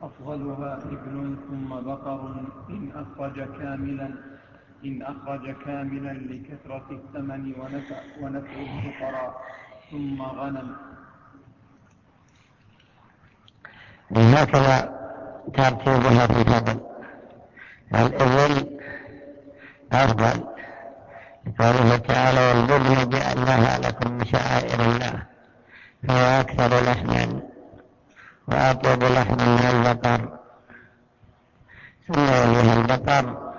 وأفضلها إبل ثم بقر إن أخرج كاملا لكثرة الثمن ونفع الفقراء، ثم غنم. هكذا ترتيبها في الفضل. الإبل أفضل، قوله تعالى: والبدن جعلناها لكم من شعائر الله، فهو أكثر لحما وأطيب لحما من البقر، ثم يليها البقر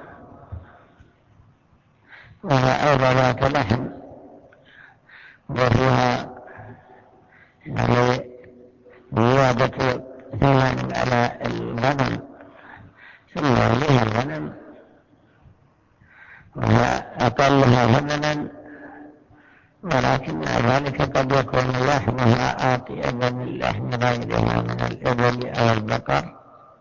وهو أيضا ذات لحم وفيها زيادة ثمن على الغنم، ثم يليها الغنم وهي أقلها ثمنا، ولكن ذلك قد يكون لحمها أطيب من لحم غيرها من الإبل أو البقر،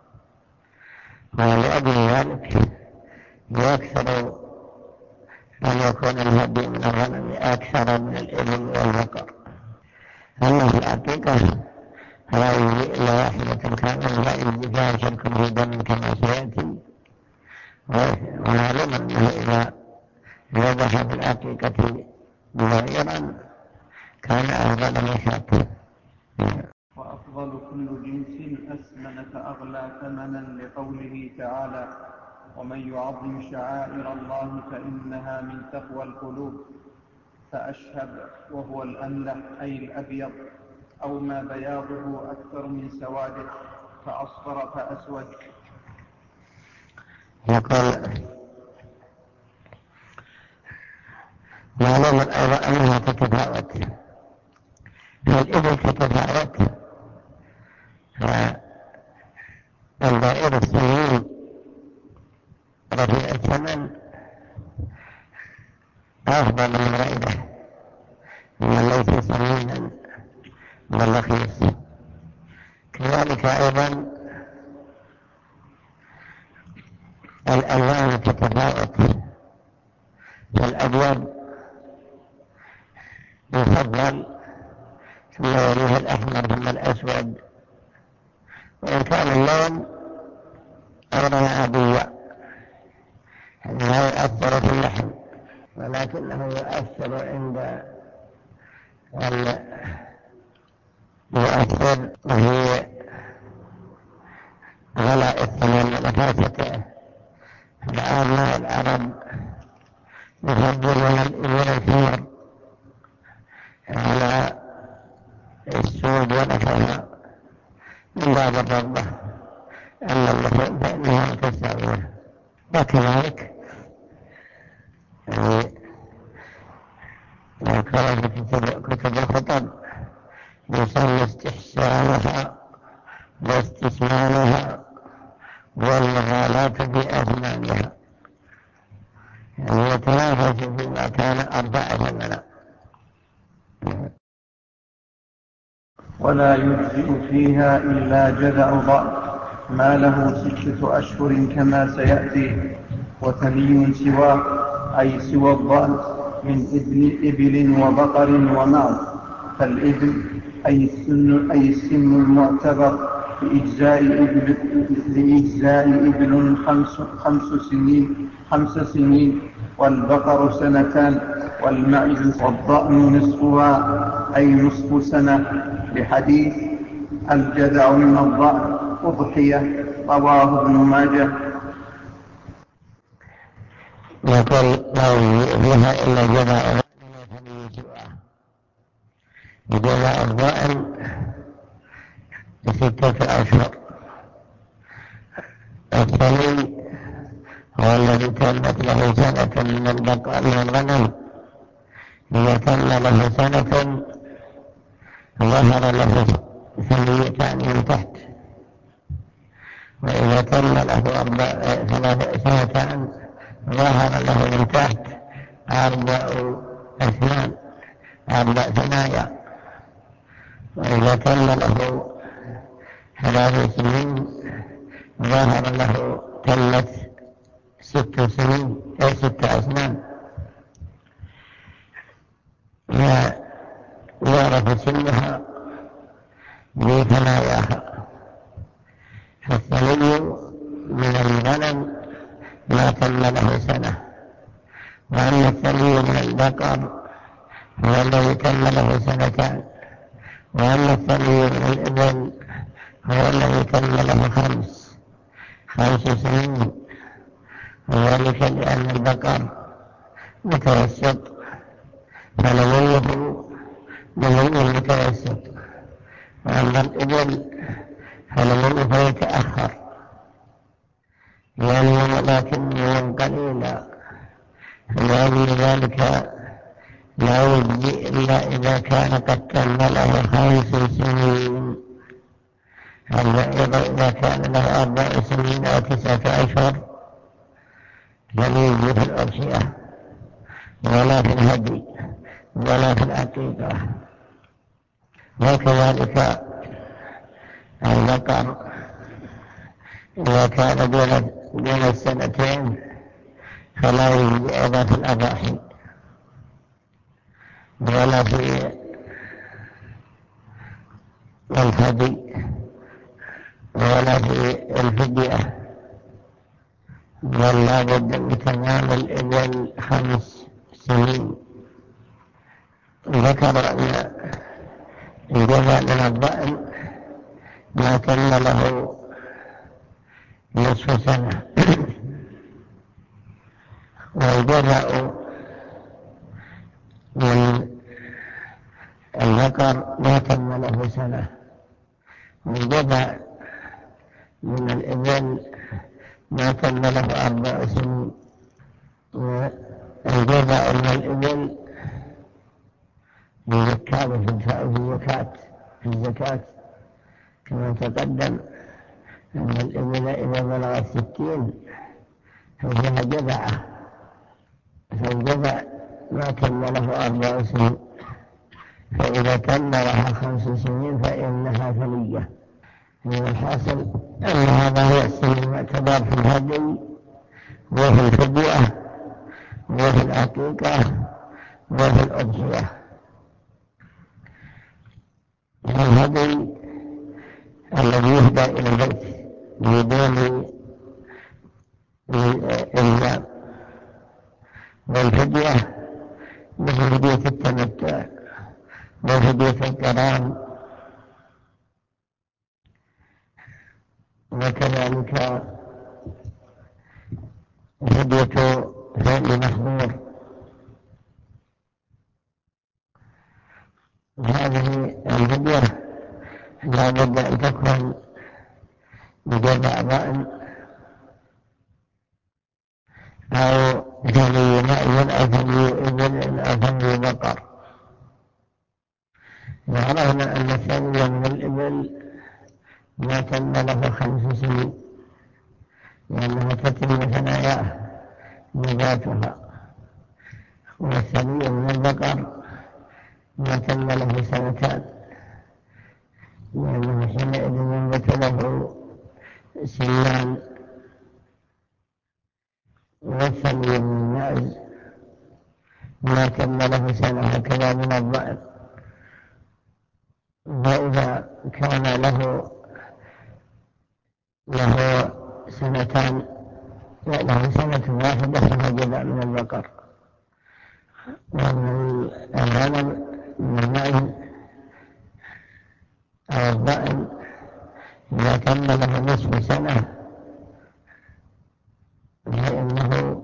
ولأجل ذلك يكثر أن يكون الهدي من الغنم أكثر من الإبل والبقر. أما في الحقيقة فلا يجزي إلا واحدة كاملة، لا يجزي فيها شرك في دم كما سيأتي. ومعلوم أنه إذا ذبح في الحقيقة مغيرا كان أفضل من شاته. وأفضل كل جنس أسمن فأغلى ثمنا، لقوله تعالى: ومن يعظم شعائر الله فإنها من تقوى القلوب. فأشهب وهو الأملح أي الأبيض، أو ما بياضه أكثر من سواده، فأصفر فأسود. يقول معلوم أيضا أنها تتفاوت، الإبل تتفاوت، فالبائر السمين رفيع الثمن أفضل من غيره من ليس سمينا بل رخيص. كذلك أيضا الألوان تتفاوت، فالأبيض يفضل، ثم يليه الأحمر ثم الأسود، وإن كان اللون أيضا عاديا لا يؤثر في اللحم، ولكنه يؤثر عند يؤثر في غلاء الثمن ونفاسته. فعامة العرب يفضلون الإبل الحمر على السود ونحوها من باب الرغبة، أما اللحم فإنها تستويه. وكذلك ذكر في كتب الخطب يسمى استحسانها واستثمانها والمغالاة في أثمانها، يعني يتنافس فيما كان أربع ثمنا. ولا يجزئ فيها إلا جذع ضأن ما له 6 أشهر كما سيأتي، وثني سواه أي سوى الضأن من إبل وبقر ومعز. فالإبل أي السن المعتبر لإجزاء إبل 5 سنين، والبقر 2 والمعز والضأن نصفها أي نصف سنة، لحديث الجذع من الضأن أضحية، رواه ابن ماجه. يقول لا فيها إلا جذع جذع الضأن 6 أشهر. الثاني هو الذي تمت له سنة من الغنم، إذا تم له سنة ظهر له ثنيتان من تحت، وإذا تم له 3 سنتان ظهر له من تحت 4 ثنايا، وإذا تم له 3 سنين ظهر له تمت 6 سنين أي 6 أسنان. يعرف سنها بثناياها، فالثني من الغنم ما تم له سنة، وأما الثني من البقر هو الذي تم له سنتان، وأما الثني من الإبل هو الذي تم له خمس سنين، وذلك لأن البقر متوسط فنموه نمو متوسط، وأما الإبل فنموه يتأخر ينمو لكنه قليلا، فلأجل ذلك لا يجزي إلا إذا كان قد تم له 5 سنين. إذا كان له 4 سنين أو 9 أشهر لم يجزي في الأضحية ولا في الهدي ولا في العقيقة. وكذلك البقر إذا كان دون السنتين فلا يجزي أيضا في الأضاحي ولا في الهدي ولا في الفدية، بل لا بد من تمام الإبل 5 سنين. ذكر أن الجزاء من الضأن ما تم له نصف سنة، والجزاء من البقر ما تم له سنة، والجزاء من الإبل ما تم له 4 سنين. والجزاء من الإبل في الزكاة كما تقدم أن الإبل إذا بلغت 60 ففيها جزعة، فالجزع ما تم له 4 سنين، فإذا تم لها 5 سنين فإنها ثنية. الحاصل أن هذا هو السن المعتبر في الهدي وفي الفدية وفي العقيقة وفي الأضحية. الهدي الذي يهدى إلى البيت بدون إلزام، والفدية مثل فدية التمتع وفدية القران، وكذلك فدية فعل محظور. هذه الفدية لا بد أن تكون بجزاء ضأن أو ثني مأذن أو ثني إبل أو ثني بقر. وعرفنا أن الثني من الإبل ما تم له 5 سنين لأنها تتم ثناياه نباتها، والثني من البقر ما تم له 2 لأنه حينئذ ينبت له سنان. والثني من الماعز ما تم له 1 هكذا من الضأن، وإذا كان له 2 له 1 واحدة فهو جزاء من البقر. ومن الغنم من الماعز أو الضأن إذا تم له نصف سنة فإنه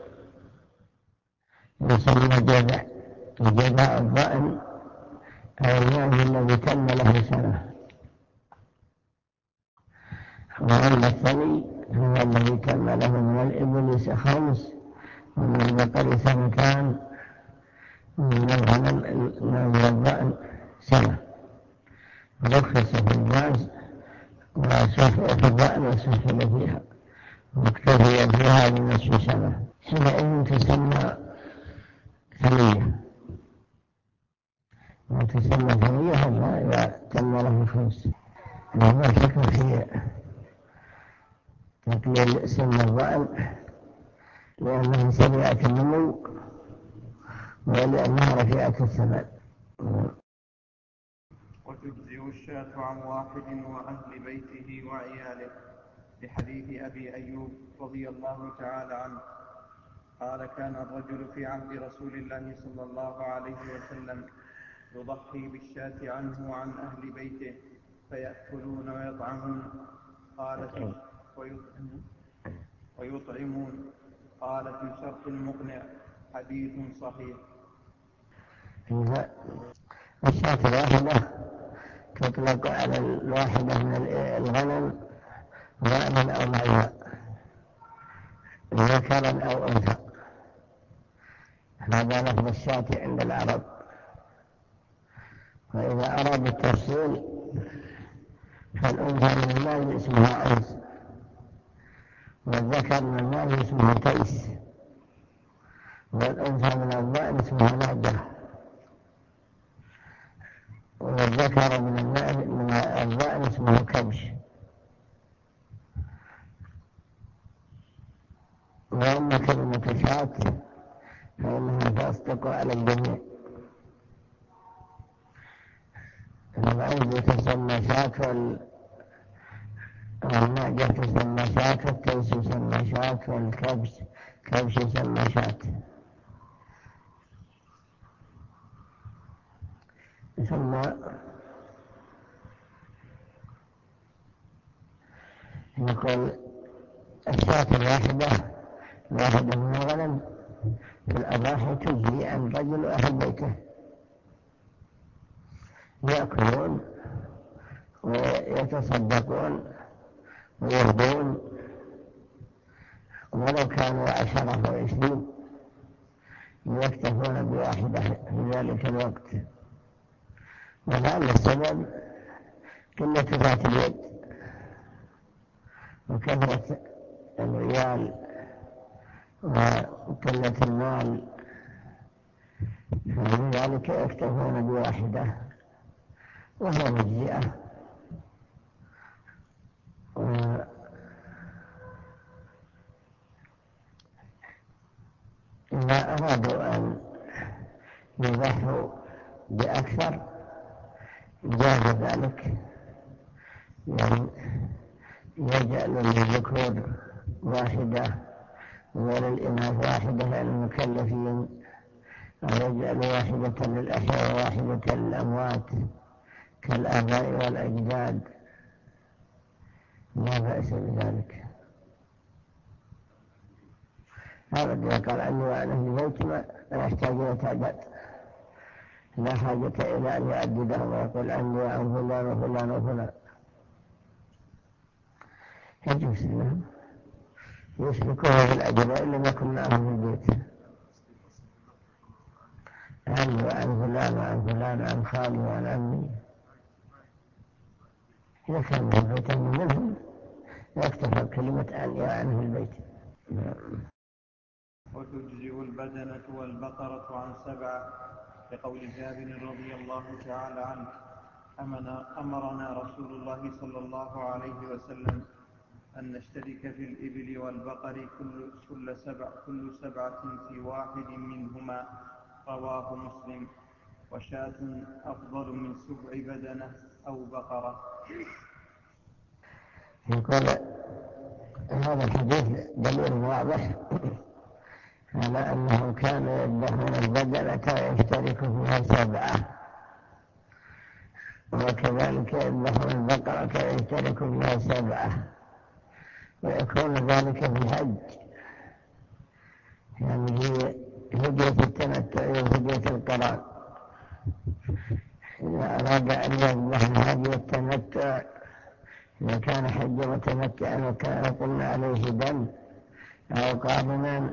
يسمى جزاء الضأن أو الماعز الذي تم له 1. وأما الثني هو الذي تم له من الإبل 5 ومن البقر 2 ومن الغنم من الضأن 1. رخص في الماعز وفي الضأن وسهل فيها واكتفي فيها بنصف سنة، حينئذ تسمى ثنية. وتسمى ثنية هذا إذا تم له 5. وهو الحكم في تقليل سن الضأن لأنه سريعة النمو ولأنها رفيعة الثمن. وتجزئ الشاة عن واحد وأهل بيته وعياله. لحديث أبي أيوب رضي الله تعالى عنه قال كان الرجل في عهد رسول الله صلى الله عليه وسلم يضحي بالشاة عنه وعن أهل بيته فيأكلون ويطعمون ويطعمون قال في شرط المقنع حديث صحيح. الشاة الواحدة تطلق على الواحدة من الغنم ضأنا أو معزا ذكرا أو أنثى. هذا لفظ الشاة عند العرب. وإذا أراد التفصيل فالأنثى من المال اسمها أنس، والذكر من المال اسمه تيس، والأنثى من الضأن اسمها نعجة، والذكر من الضأن اسمه كبش. وأما كلمة شاة فإنها تصدق على الجميع. العنز تسمى شاة، والنعجة تسمى شاة، والتيس يسمى شاة، والكبش يسمى شاة. ثم نقول الشاة الواحدة من الغنم في الأضاحي تجزي عن رجل أهل بيته، يأكلون ويتصدقون ويهدون ولو كانوا 10 أو 20 يكتفون بواحدة في ذلك الوقت. ولعل السبب قلة ذات اليد وكثرة العيال وقلة المال، فلذلك يكتفون بواحدة وهي مجزئة. إذا أرادوا أن يضحوا بأكثر جاز ذلك، يعني يجعل للذكور واحدة وللإناث واحدة للمكلفين، أو يجعل واحدة للأحياء وواحدة للأموات كالآباء والأجداد، لا بأس بذلك. هذا إذا قال عني وعن أهل بيت ما يحتاج إلى تعداد، لا حاجة إلى أن يعددهم ويقول عني وعن فلان وفلان وفلان. يجوز لهم يشركوه في الأجر إلا ما يكون معهم في البيت، عني وعن فلان وعن فلان وعن خالي وعن عمي. إذا كان في البيت منهم يكتفى كلمة عني وعن في البيت. وتجزئ البدنة والبقرة عن 7 لقول جابر رضي الله تعالى عنه أمرنا رسول الله صلى الله عليه وسلم أن نشترك في الإبل والبقر كل 7 في واحد منهما، رواه مسلم. وشاة أفضل من 7 بدنة أو بقرة. يقول هذا الحديث دليل واضح على أنه كان يذبحون البدنة ويشترك فيها 7، وكذلك يذبحون البقرة ويشترك فيها 7، ويكون ذلك في الحج، يعني هي هدية التمتع وهدية القران. إذا أراد أن يذبح هدية التمتع، إذا كان حج متمتعا وكان قلنا عليه دم أو قارنا،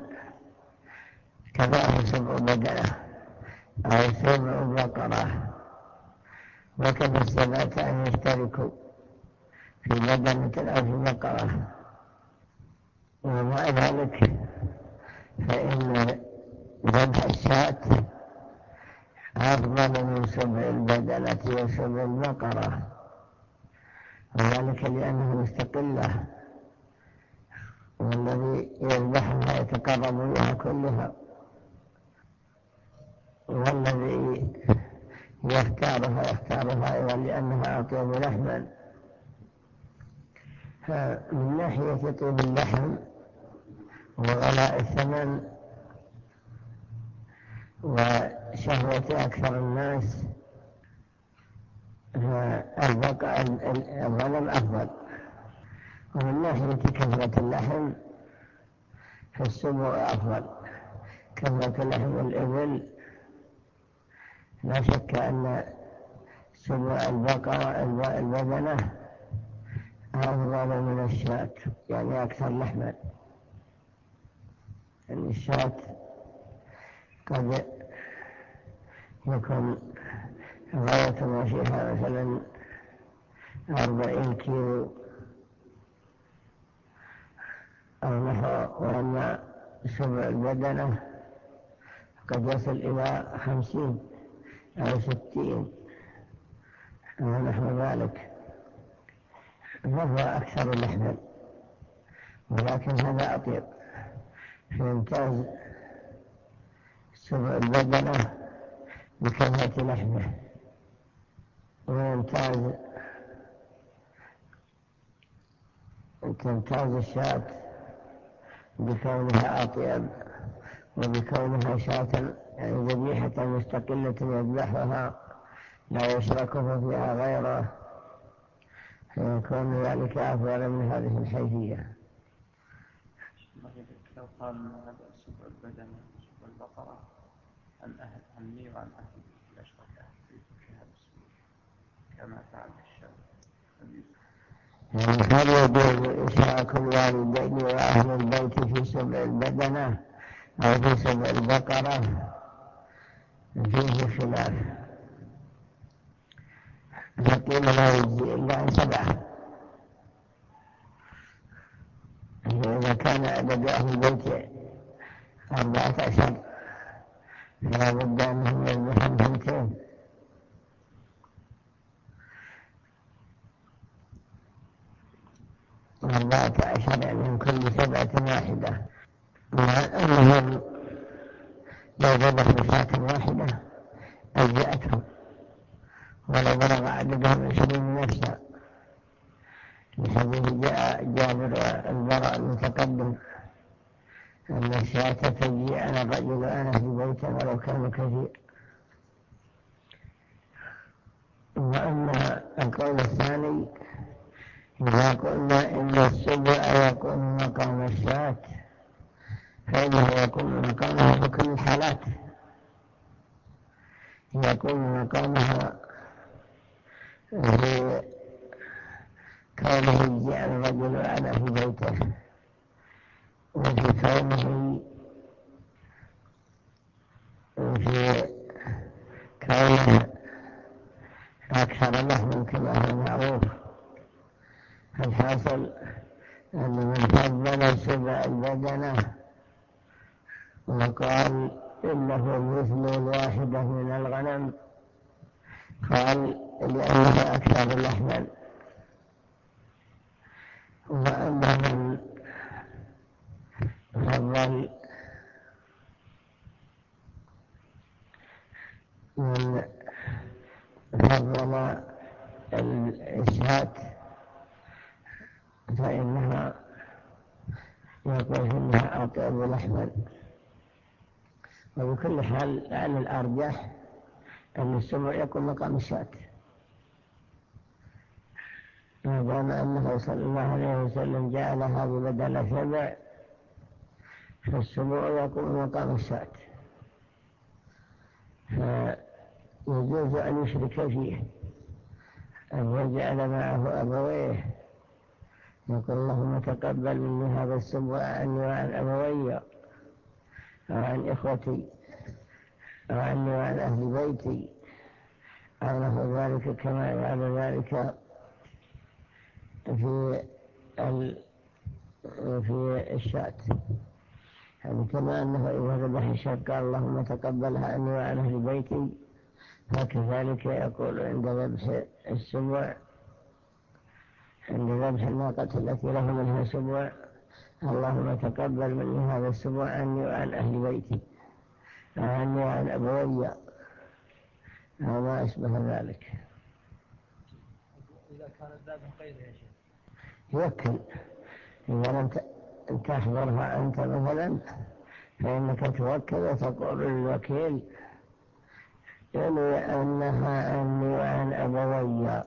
كفاه 7 بدنة أو 7 بقرة، وكفى ال7 أن يشتركوا في بدنة أو في بقرة. ومع ذلك فإن ذبح الشاة أفضل من 7 البدنة و7 البقرة، وذلك لأنه مستقلة، والذي يذبحها يتقرب بها كلها، والذي يختارها أيضا لأنها أطيب لحما. فمن ناحية طيب اللحم وغلاء الثمن وشهوة أكثر الناس الغنم أفضل. ومن ناحية كثرة اللحم فالسبع أفضل. كثرة لحم الإبل لا شك أن سبع البقرة البدنة أفضل من الشاة، يعني أكثر لحما. يعني الشاة قد يكون غاية ما فيها مثلا 40 كيلو أو نحو، وأن سبع البدنة قد يصل إلى 50 أو 60 أو نحو ذلك، فهو أكثر لحما. ولكن هذا أطيب، فيمتاز سبع البدنة بكثرة لحمه، تمتاز الشاة بكونها أطيب وبكونها شاة يعني ذبيحة مستقلة يذبحها لا يشركه فيها غيره، فيكون ذلك أفضل من هذه الحيثية. لو قال أن هذا سبع البدنة سبع البقرة عني وعن أهل الأشرك أهل في هذا السبع كما فعل الشاب. يعني هل يجوز إشراك الوالدين وأهل البيت في سبع البدنة أو في سبع البقرة؟ فيه خلاف، فقيل لا يجزي إلا عن 7. إذا كان عدد أهل البيت 14 فلا بد أنهم يذبحون 2. يعني من كل 7 واحدة، مع أنهم لو ذبحوا شاة واحدة أجزأتهم ولو بلغ عددهم 20 نفسا، لحديث جابر والبراء المتقدم أن الشاة تجي على الرجل أنا في بيته ولو كان كثير. وأما القول الثاني إذا قلنا إن السبع يكون مقام الشاة فإنه يكون مقامها في كل الحالات، يكون مقامها في كونه يجي الرجل أنا في بيته، وفي كونه أكثر لحم كما هو معروف. الحاصل أن من فضل سبع البدنة وقال إنه مثل الواحدة من الغنم قال لأنه أكثر لحما. وأما من فضل الشاة فإنها يقول إنها أطيب لحما. وبكل حال لعل الأرجح أن السبع يكون مقام الشاة، ما دام أنه صلى الله عليه وسلم جعلها بدل 7 فالسبع يكون مقام الشاة، فيجوز أن يشرك فيه، أن يجعل معه أبويه يقول اللهم تقبل مني هذا السبع عني وعن أبوي أو عن إخوتي أو عني وعن أهل بيتي أو له ذلك كما يفعل ذلك في الشاة. يعني كما أنه إذا ذبح الشاة قال اللهم تقبلها عني وعن أهل بيتي، فكذلك يقول عند ذبح السبع، عند ذبح الناقة التي له منها سبع اللهم تقبل مني هذا السبع عني وعن أهل بيتي عني وعن أبوي أو ما أشبه ذلك. إذا كان الذبح غيره يا شيخ، يوكل. إذا لم تحضرها أنت مثلا فإنك توكل وتقول للوكيل ينوي أنها عني وعن أبوي،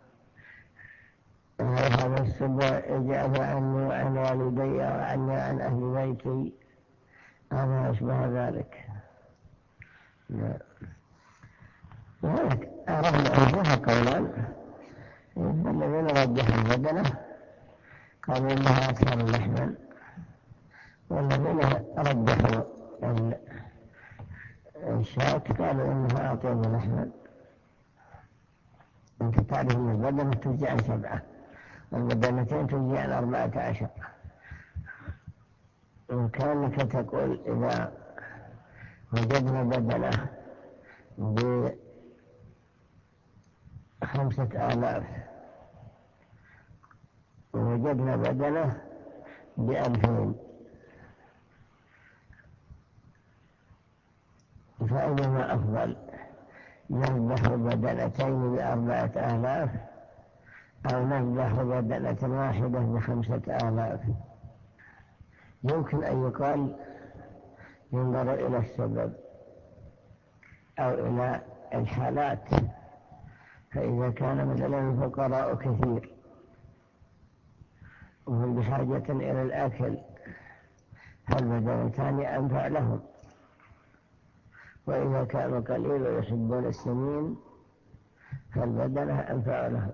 هذا السبع إجابة عني وعن والدي وعني وعن أهل بيتي، هذا أشبه ذلك. وهناك أرهن أنها قولان، الذين رجحوا البدنة قالوا إنها أكثر لحما، والذين رجحوا الشاة قالوا إنها أطيب لحما. أنت تعرف أن البدنة تجي عن 7 والبدنتين تجي عن 14. وكانك تقول إذا وجدنا بدنة ب5,000 ووجدنا بدنة ب2,000، فأيما أفضل، نذبح بدنتين ب4,000 أو نذبح بدنة واحدة ب5,000؟ يمكن أن يقال ينظر إلى السبب أو إلى الحالات، فإذا كان مثلا الفقراء كثير وهم بحاجة إلى الأكل فالبدنتان أنفع لهم، وإذا كانوا قليل ويحبون السمين فالبدنة أنفع لهم.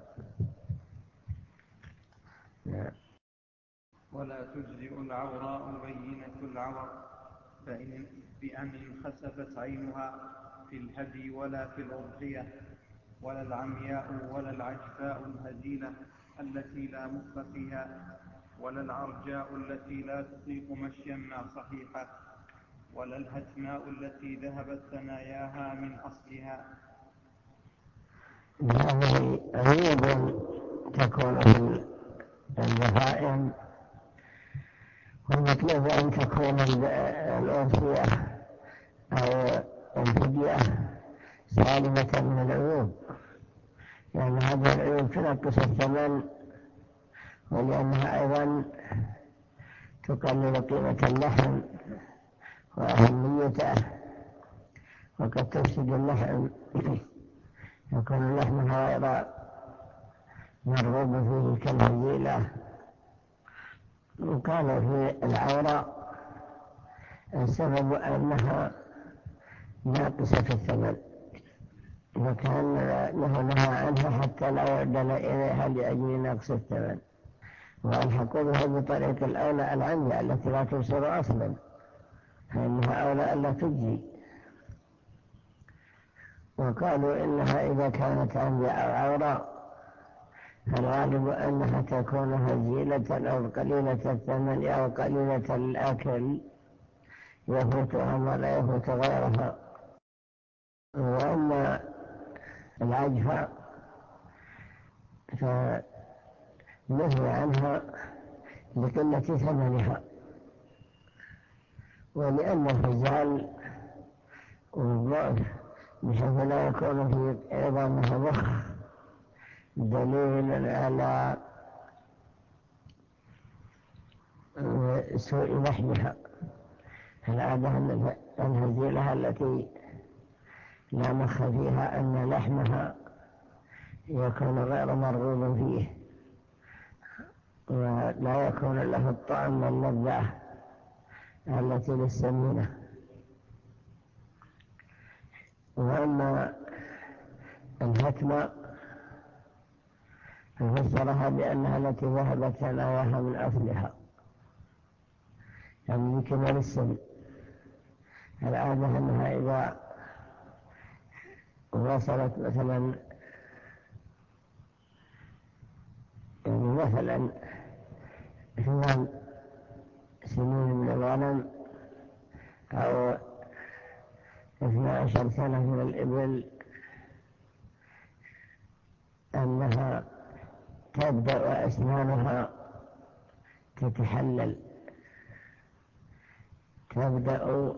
ولا تجزئ العوراء بينة العور بأن انخسفت عينها في الهدي ولا في الأضحية، ولا العمياء ولا العجفاء الهزيلة التي لا مخ فيها، ولا العرجاء التي لا تطيق مشيا مع صحيحة، ولا الهتماء التي ذهبت ثناياها من أصلها. هذه عيوب تكون في البهائم، والمطلوب أن تكون الأضحية أو الفدية سالمة من العيوب، لأن هذه العيوب تنقص الثمن، ولأنها أيضا تقلل قيمة اللحم وأهميته، وقد تفسد اللحم، يكون اللحم غير مرغوب فيه كالهزيلة. وقال في العورة السبب أنها ناقصة الثمن، وكان نهى عنها حتى لا يعدل إليها لأجل نقص الثمن، والحقوا بها بطريق الأولى العمياء التي لا تبصر أصلا، فإنها أولى ألا تجزي. وقالوا إنها إذا كانت عمياء أو عورة فالغالب أنها تكون هزيلة أو قليلة الثمن أو قليلة الأكل يفوتها ما لا يفوت غيرها. وأما العجفة فنهي عنها لقلة ثمنها، ولأن الرجال والضعف بحيث لا يكون في عظامها مخ دليل على سوء لحمها. العادة أن الهزيلة التي لا مخ فيها أن لحمها يكون غير مرغوب فيه ولا يكون له الطعم واللذة التي للسمينة. وأما الهتمة ففسرها بأنها التي ذهبت ثناياها من أصلها، يعني يمكن للسن. العادة أنها إذا وصلت مثلا 8 سنين من الغنم أو 12 سنة من الإبل أنها تبدأ أسنانها تتحلل، تبدأ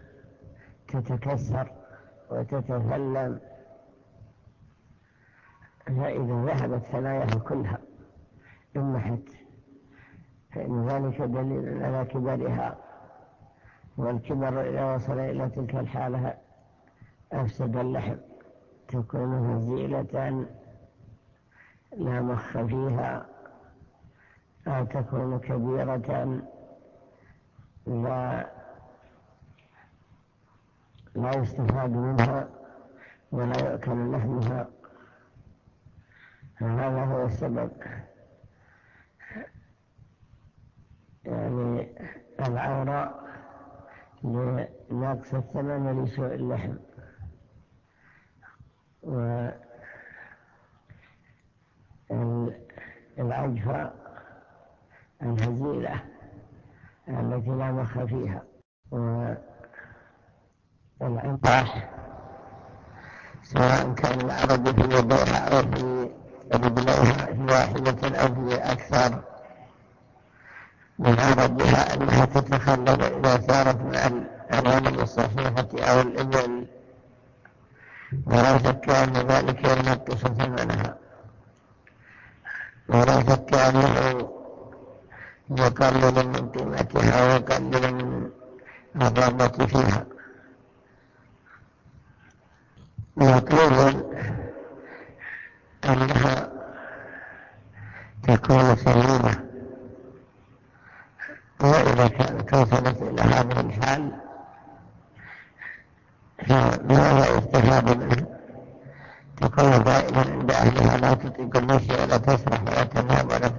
تتكسر وتتفلم، فإذا ذهبت ثناياها كلها انمحت فإن ذلك دليل على كبرها، والكبر إذا وصل إلى تلك الحالة أفسد اللحم، تكون هزيلة لا مخ فيها، أو تكون كبيرة لا يستفاد منها ولا يؤكل لحمها. هذا هو السبب، يعني العوراء لنقص الثمن ولسوء اللحم. والعجفة الهزيلة التي لا مخ فيها. والعنطاح سواء كان العرض في يديها أو في رجليها في واحدة أو في أكثر، من عرضها أنها تتخلل إذا سارت مع الغنم الصحيحة أو الإبل، ولا شك أن ذلك ينقص ثمنها، ولا شك أنه يقلل من قيمتها ويقلل من الرغبة فيها. مطلوب أنها تكون سليمة، وإذا كانت وصلت إلى هذه الحال فما لا يستفاد منها، تكون دائما عند أهلها، لا تطيق المشي ولا تسرح ولا تنام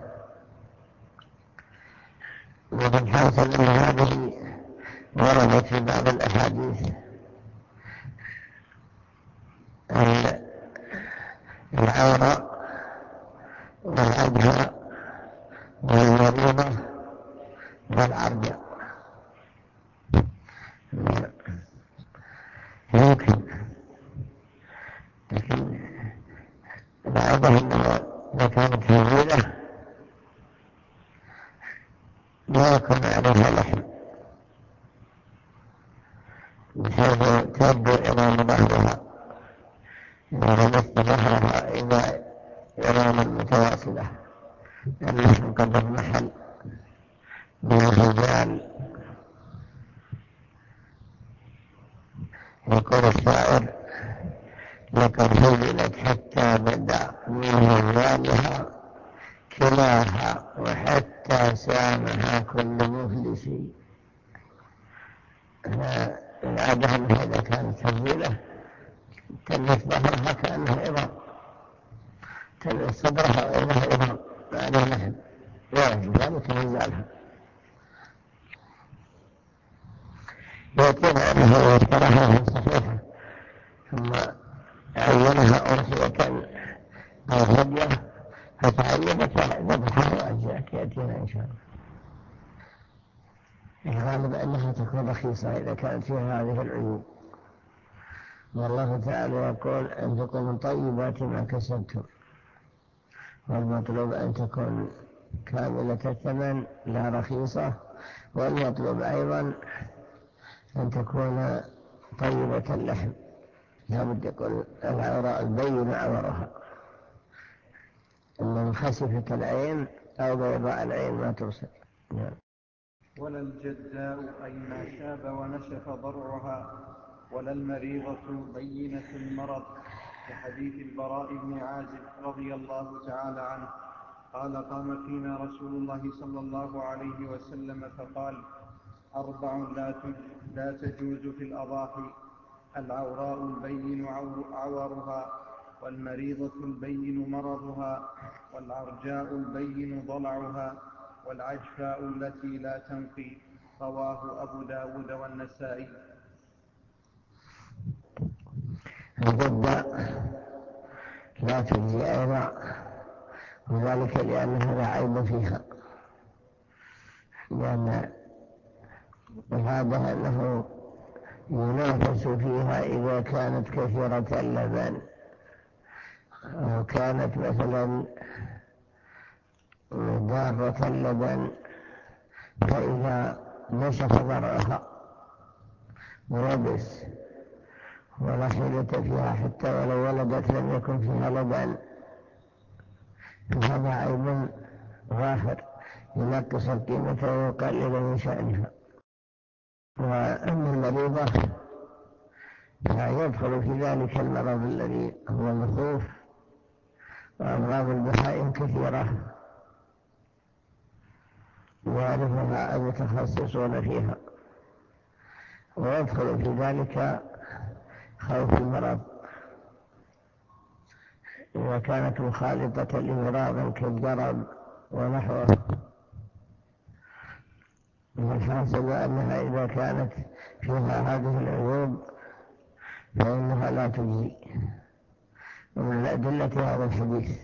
ومن حاصل أن هذه وردت في بعض الأحاديث العورة والعجهة والمريضة والعرجة. يمكن، لكن بعضهم إذا كانت هزيلة لا يكون عليها لحم، بحيث تبدو إلى ظهرها، إذا لمست ظهرها إذا إراما متواصلة، اللحم قد اضمحل بالهزال. يقول الشاعر: لقد هزلت حتى بدا من هزالها كلاها، وحتى سامها كل مفلس. العادة أنها إذا كانت هزيلة تلف ظهرها كأنها عظام، تلف صدرها وإنها عظام بعد اللحم، ذلك هزالها. يأتينا أنه اشتراها صحيحة ثم عينها أرحية أو هدية فتعينت ذبحها وأجزاك، يأتينا إن شاء الله. الغالب أنها تكون رخيصة إذا كانت فيها هذه العيوب، والله تعالى يقول: أنفقوا من طيبات ما كسبتم. والمطلوب أن تكون كاملة الثمن لا رخيصة، والمطلوب أيضا أن تكون طيبة اللحم، لا بد يقول العوراء البين عورها، إن خسفت العين أو بيضاء العين ما توصل. ولا الجداء أي ما شاب ونشف ضرعها، ولا المريضة بينة المرض، لحديث البراء بن عازب رضي الله تعالى عنه قال: قام فينا رسول الله صلى الله عليه وسلم فقال: 4 لا تجوز في الأضاحي: العوراء البين عورها، والمريضة البين مرضها، والعرجاء البين ضلعها، والعجفاء التي لا تنقي. رواه أبو داود والنسائي. الجدة لا تجزي أيضا، وذلك لأنها لا عيب فيها، لأن هذا أنه ينافس فيها إذا كانت كثيرة اللبن، أو كانت مثلا دارة اللبن، فإذا نشف ضرعها وربس ولا حيلة فيها حتى ولو ولدت لم يكن فيها لبن، فهذا عيب ظاهر ينقص القيمة ويقلل من شأنها. وأما المريضة فيدخل في ذلك المرض الذي هو المخوف، وأمراض البهائم كثيرة يعرفها المتخصصون فيها، ويدخل في ذلك خوف المرض إذا كانت مخالطة لمرض كالجرب ونحوه. والحاصل أنها إذا كانت فيها هذه العيوب فإنها لا تجزي. ومن الأدلة هذا الحديث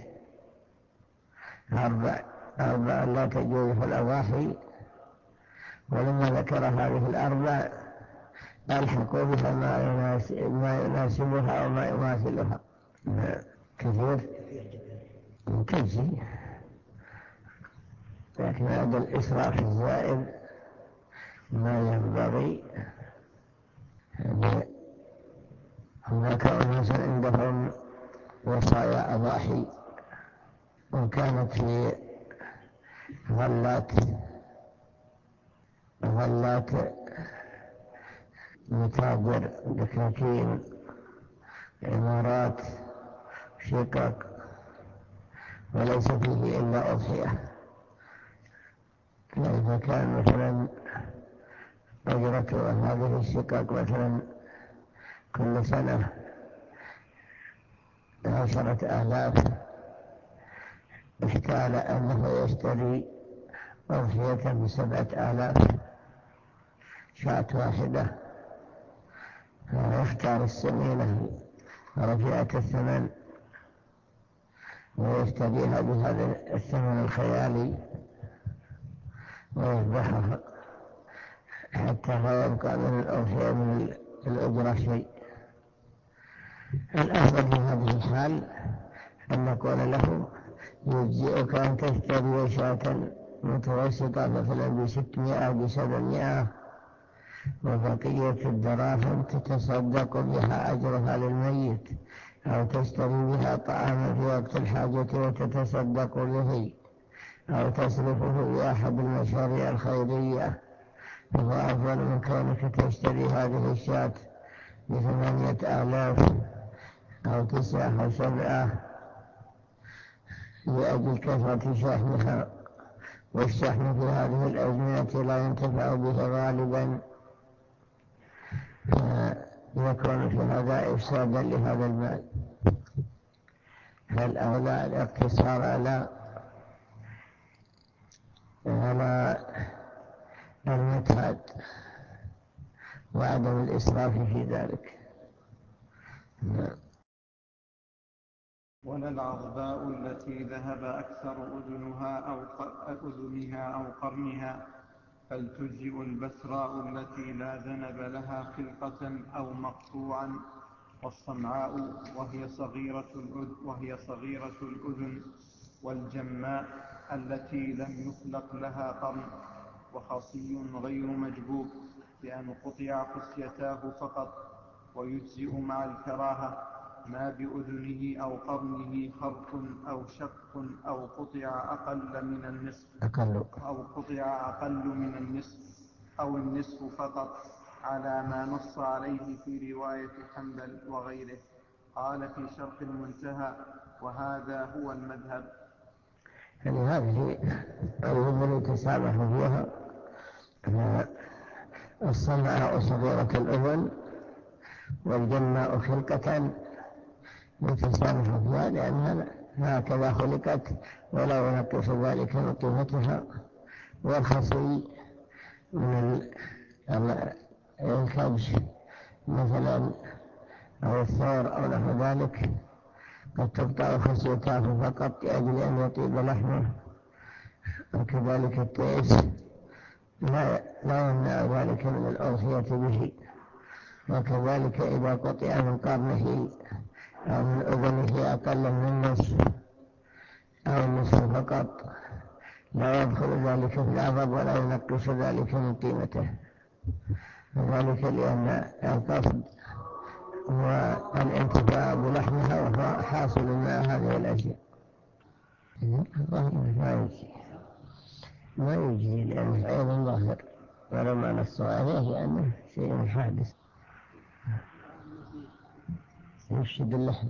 أربع لا تجوز في الأضاحي، ولما ذكر هذه الأربع ألحقوا بها ما يناسبها وما يماثلها. كثير تجزي، لكن هذا الإسراف الزائد ما ينبغي. هناك أناس عندهم وصايا أضاحي، وكانت في غلات متاجر، دكاكين، عمارات، شقق، وليس فيه إلا أضحية. إذا كان مثلا أجرة هذه الشقق مثلا كل سنة 10,000، احتال أنه يشتري أضحية ب7,000 شاة واحدة، فيختار السمينة رفيعة الثمن ويشتريها بهذا الثمن الخيالي ويذبحها حتى لا يبقى من الأضحية من الأجرة شيء. الأفضل في هذه الحال أن نقول له يجزئك أن تشتري شاة متوسطة مثلا ب600 أو ب700، وبقية الدراهم تتصدق بها أجرها للميت، أو تشتري بها طعاما في وقت الحاجة وتتصدق به، أو تصرفه بأحد المشاريع الخيرية، فهو أفضل من كونك تشتري هذه الشاة ب8,000 أو 9 أو 7 لأجل كثرة شحنها، والشحن في هذه الأزمنة لا ينتفع به غالبا، يكون في هذا إفسادا لهذا المال. فالأولى الاقتصار على المعتاد وعدم الإسراف في ذلك. ولا العظباء التي ذهب أكثر أذنها أو قرنها، فلتجزئ البسراء التي لا ذنب لها خلقة أو مقطوعا، والصمعاء وهي صغيرة الأذن، والجماء التي لم يخلق لها قرن، وخصي غير مجبوب بأن قطع خصيتاه فقط. ويجزئ مع الكراهة ما بأذنه أو قرنه خرق أو شق أو قطع أقل من النصف أو النصف فقط، على ما نص عليه في رواية حنبل وغيره. قال في شرح المنتهى: وهذا هو المذهب. يعني هذه الأذن تسامح فيها. الصمعاء صغيرة الأذن والجماء خلقة يتسامح فيها، لأنها هكذا خلقت ولا ينقص ذلك من قيمتها. والخصي من الكبش مثلا أو الثور أو نحو ذلك قد تقطع خصيتاه فقط لأجل أن يطيب لحمه، وكذلك التيس لا يمنع ذلك من الأضحية به. وكذلك إذا قطع من قرنه أو من أذنه أقل من النصف أو النصف فقط لا يدخل ذلك في العظم ولا ينقص ذلك من قيمته، وذلك لأن القصد هو الانتفاع بلحمها، وهو حاصل مع هذه الأشياء. الله ما يجي. ما يجزي لأنه عين ظاهر، ولما نص عليه لأنه شيء حادث يفسد اللحم.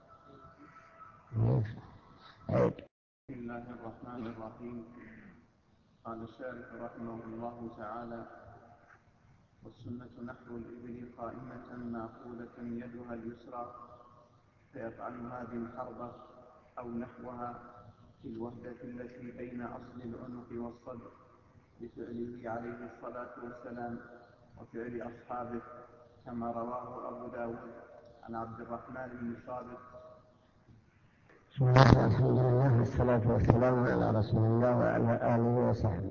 بسم الله الرحمن الرحيم. قال الشارح رحمه الله تعالى: والسنة نحر الإبل قائمة مأخوذة يدها اليسرى فيفعلها بالحربة أو نحوها في الوهدة التي بين أصل العنق والصدر، بفعله عليه الصلاة والسلام وفعل أصحابه، كما رواه أبو داود عن عبد الرحمن بن صابر. بسم الله الحمد لله والصلاة والسلام على رسول الله وعلى آله وصحبه.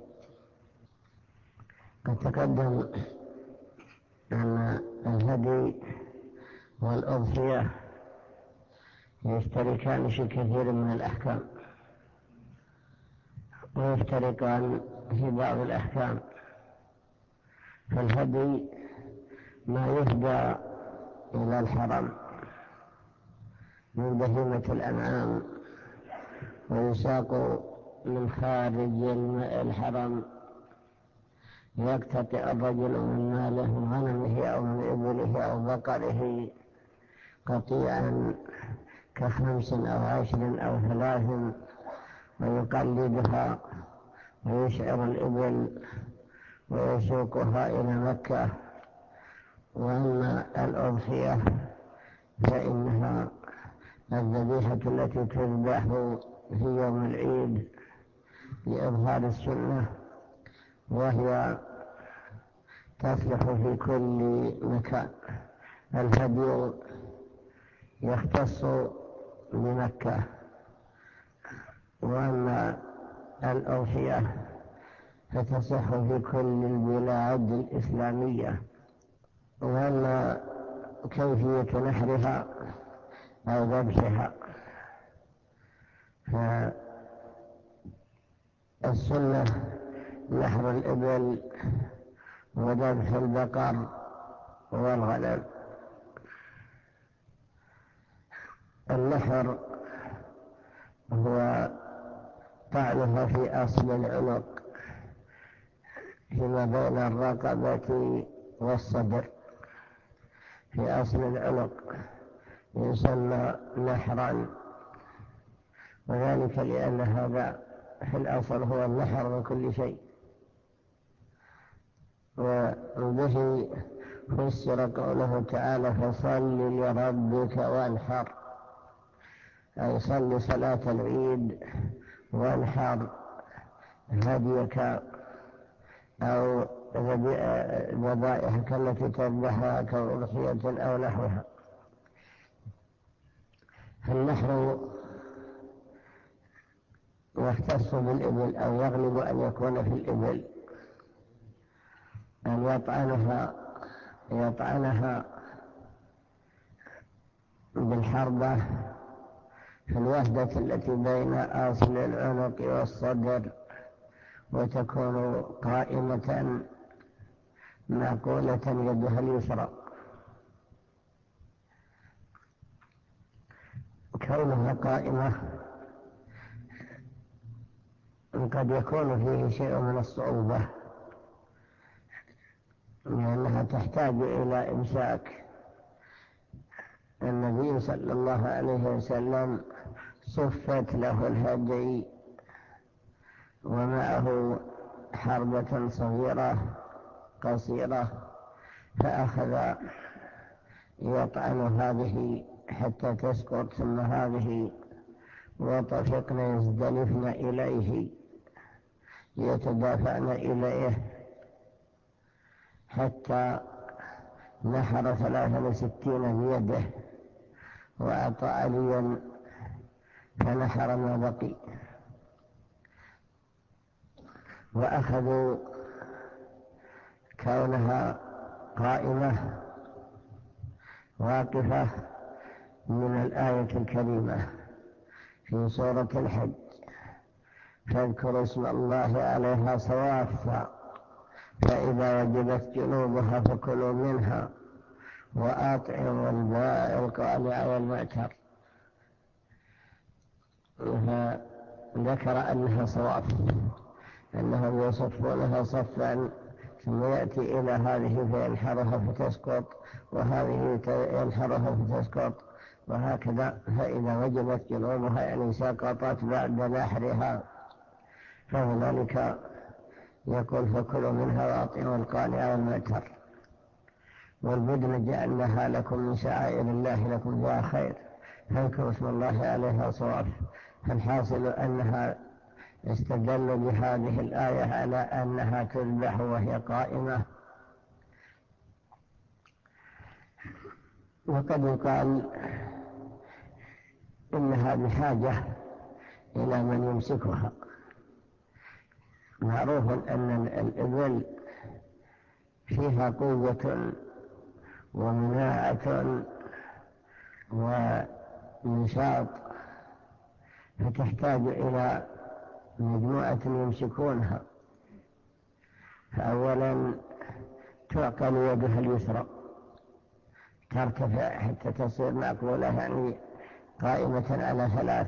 قد تقدم أن الهدي والأضحية يشتركان في كثير من الأحكام، ويفترقان في بعض الأحكام. فالهدي ما يهدى إلى الحرم من بهيمة الأنعام، ويساق من خارج الحرم، يقتطع الرجل من ماله من غنمه أو من إبله أو بقره قطيعا ك5 أو 10 أو 3، ويقلدها ويشعر الإبل ويسوقها إلى مكة. وأما الأضحية فإنها الذبيحة التي تذبح في يوم العيد لإظهار السنة، وهي تصلح في كل مكان. الهدي يختص بمكة، وأما الأضحية فتصح في كل البلاد الإسلامية. وأما كيفية نحرها أو ذبحها، فالسنة نحر الإبل وذبح البقر والغنم. النحر هو طعنها في أصل العنق فيما بين الرقبة والصدر، في أصل العنق يسمى نحرا، وذلك لأن هذا في الأصل هو النحر من كل شيء. وبه فسر قوله تعالى: فصل لربك وانحر، أي صل صلاة العيد وانحر هديك أو ذبائحك التي تذبحها كأضحية أو نحوها. فالنحر يختص بالإبل، أو يغلب أن يكون في الإبل، أن يطعنها بالحربة في الوحدة التي بين أصل العنق والصدر، وتكون قائمة معقولة يدها اليسرى. كونها قائمة قد يكون فيه شيء من الصعوبة، لأنها تحتاج إلى إمساك. النبي صلى الله عليه وسلم صفت له الهدي ومعه حربة صغيرة قصيرة، فأخذ يطعن هذه حتى تسقط، ثم هذه، وطفقن يزدلفن إليه يتدافعن إليه، حتى نحر 63 بيده، وأعطى عليا فنحر ما بقي. وأخذوا كونها قائمة واقفة من الآية الكريمة في سورة الحج: فاذكروا اسم الله عليها صوافا فإذا وجبت جنوبها فكلوا منها وأطعموا البائع القانع والمعتر. فذكر أنها صواف، أنهم يصفونها صفا ثم يأتي إلى هذه فينحرها فتسقط وهذه ينحرها فتسقط وهكذا، فإذا وجبت جنوبها يعني سقطت بعد نحرها، فهنالك يقول فكلوا منها وأطعموا القانع والمعتر. والبدن جعلناها لكم من شعائر الله لكم فيها خير فاذكروا اسم الله عليها صواف. فالحاصل أنها استدلوا بهذه الآية على أنها تذبح وهي قائمة. وقد يقال إنها بحاجة إلى من يمسكها. معروف أن الإبل فيها قوة ومناعة ونشاط، فتحتاج إلى مجموعة يمسكونها. فأولا تعقل يدها اليسرى ترتفع حتى تصير معقولة، يعني قائمة على 3.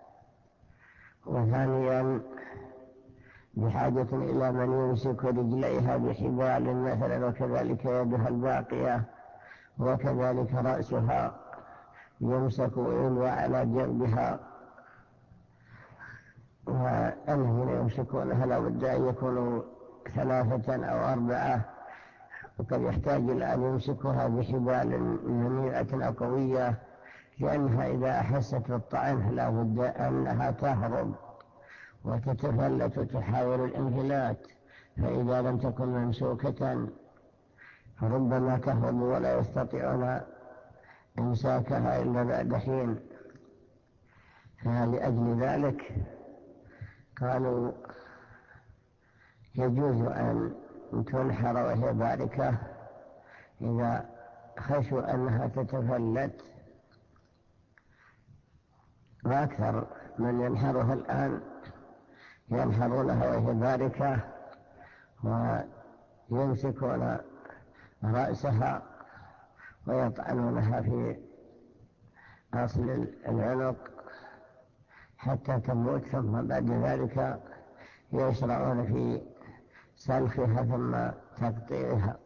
وثانيا بحاجة إلى من يمسك رجليها بحبال مثلا، وكذلك يدها الباقية، وكذلك رأسها يمسك ويلوى على جنبها. والذين يمسكونها لا بد أن يكونوا 3 أو 4، وقد يحتاج إلى أن يمسكها بحبال منيعة أو قوية، لأنها إذا أحست بالطعن لا بد أنها تهرب وتتفلت وتحاول الانفلات، فإذا لم تكن ممسوكة فربما تهرب ولا يستطيعون إمساكها إلا بعد حين. فلأجل ذلك قالوا يجوز أن تنحر وهي باركة إذا خشوا أنها تتفلت. وأكثر من ينحرها الآن ينحرونها وهي باركة ويمسكون رأسها ويطعنونها في أصل العنق حتى تموت، ثم بعد ذلك يشرعون في سلخها ثم تقطيعها.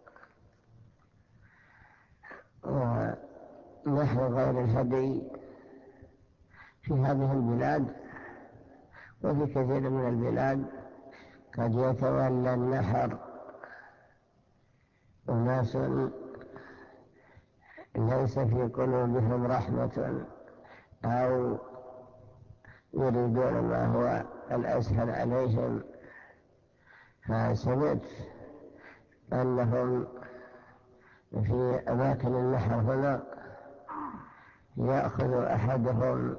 ونحر غير الهدي في هذه البلاد وفي كثير من البلاد قد يتولى النحر أناس ليس في قلوبهم رحمة أو يريدون ما هو الأسهل عليهم. فسمعت أنهم في أماكن النحر هنا يأخذ أحدهم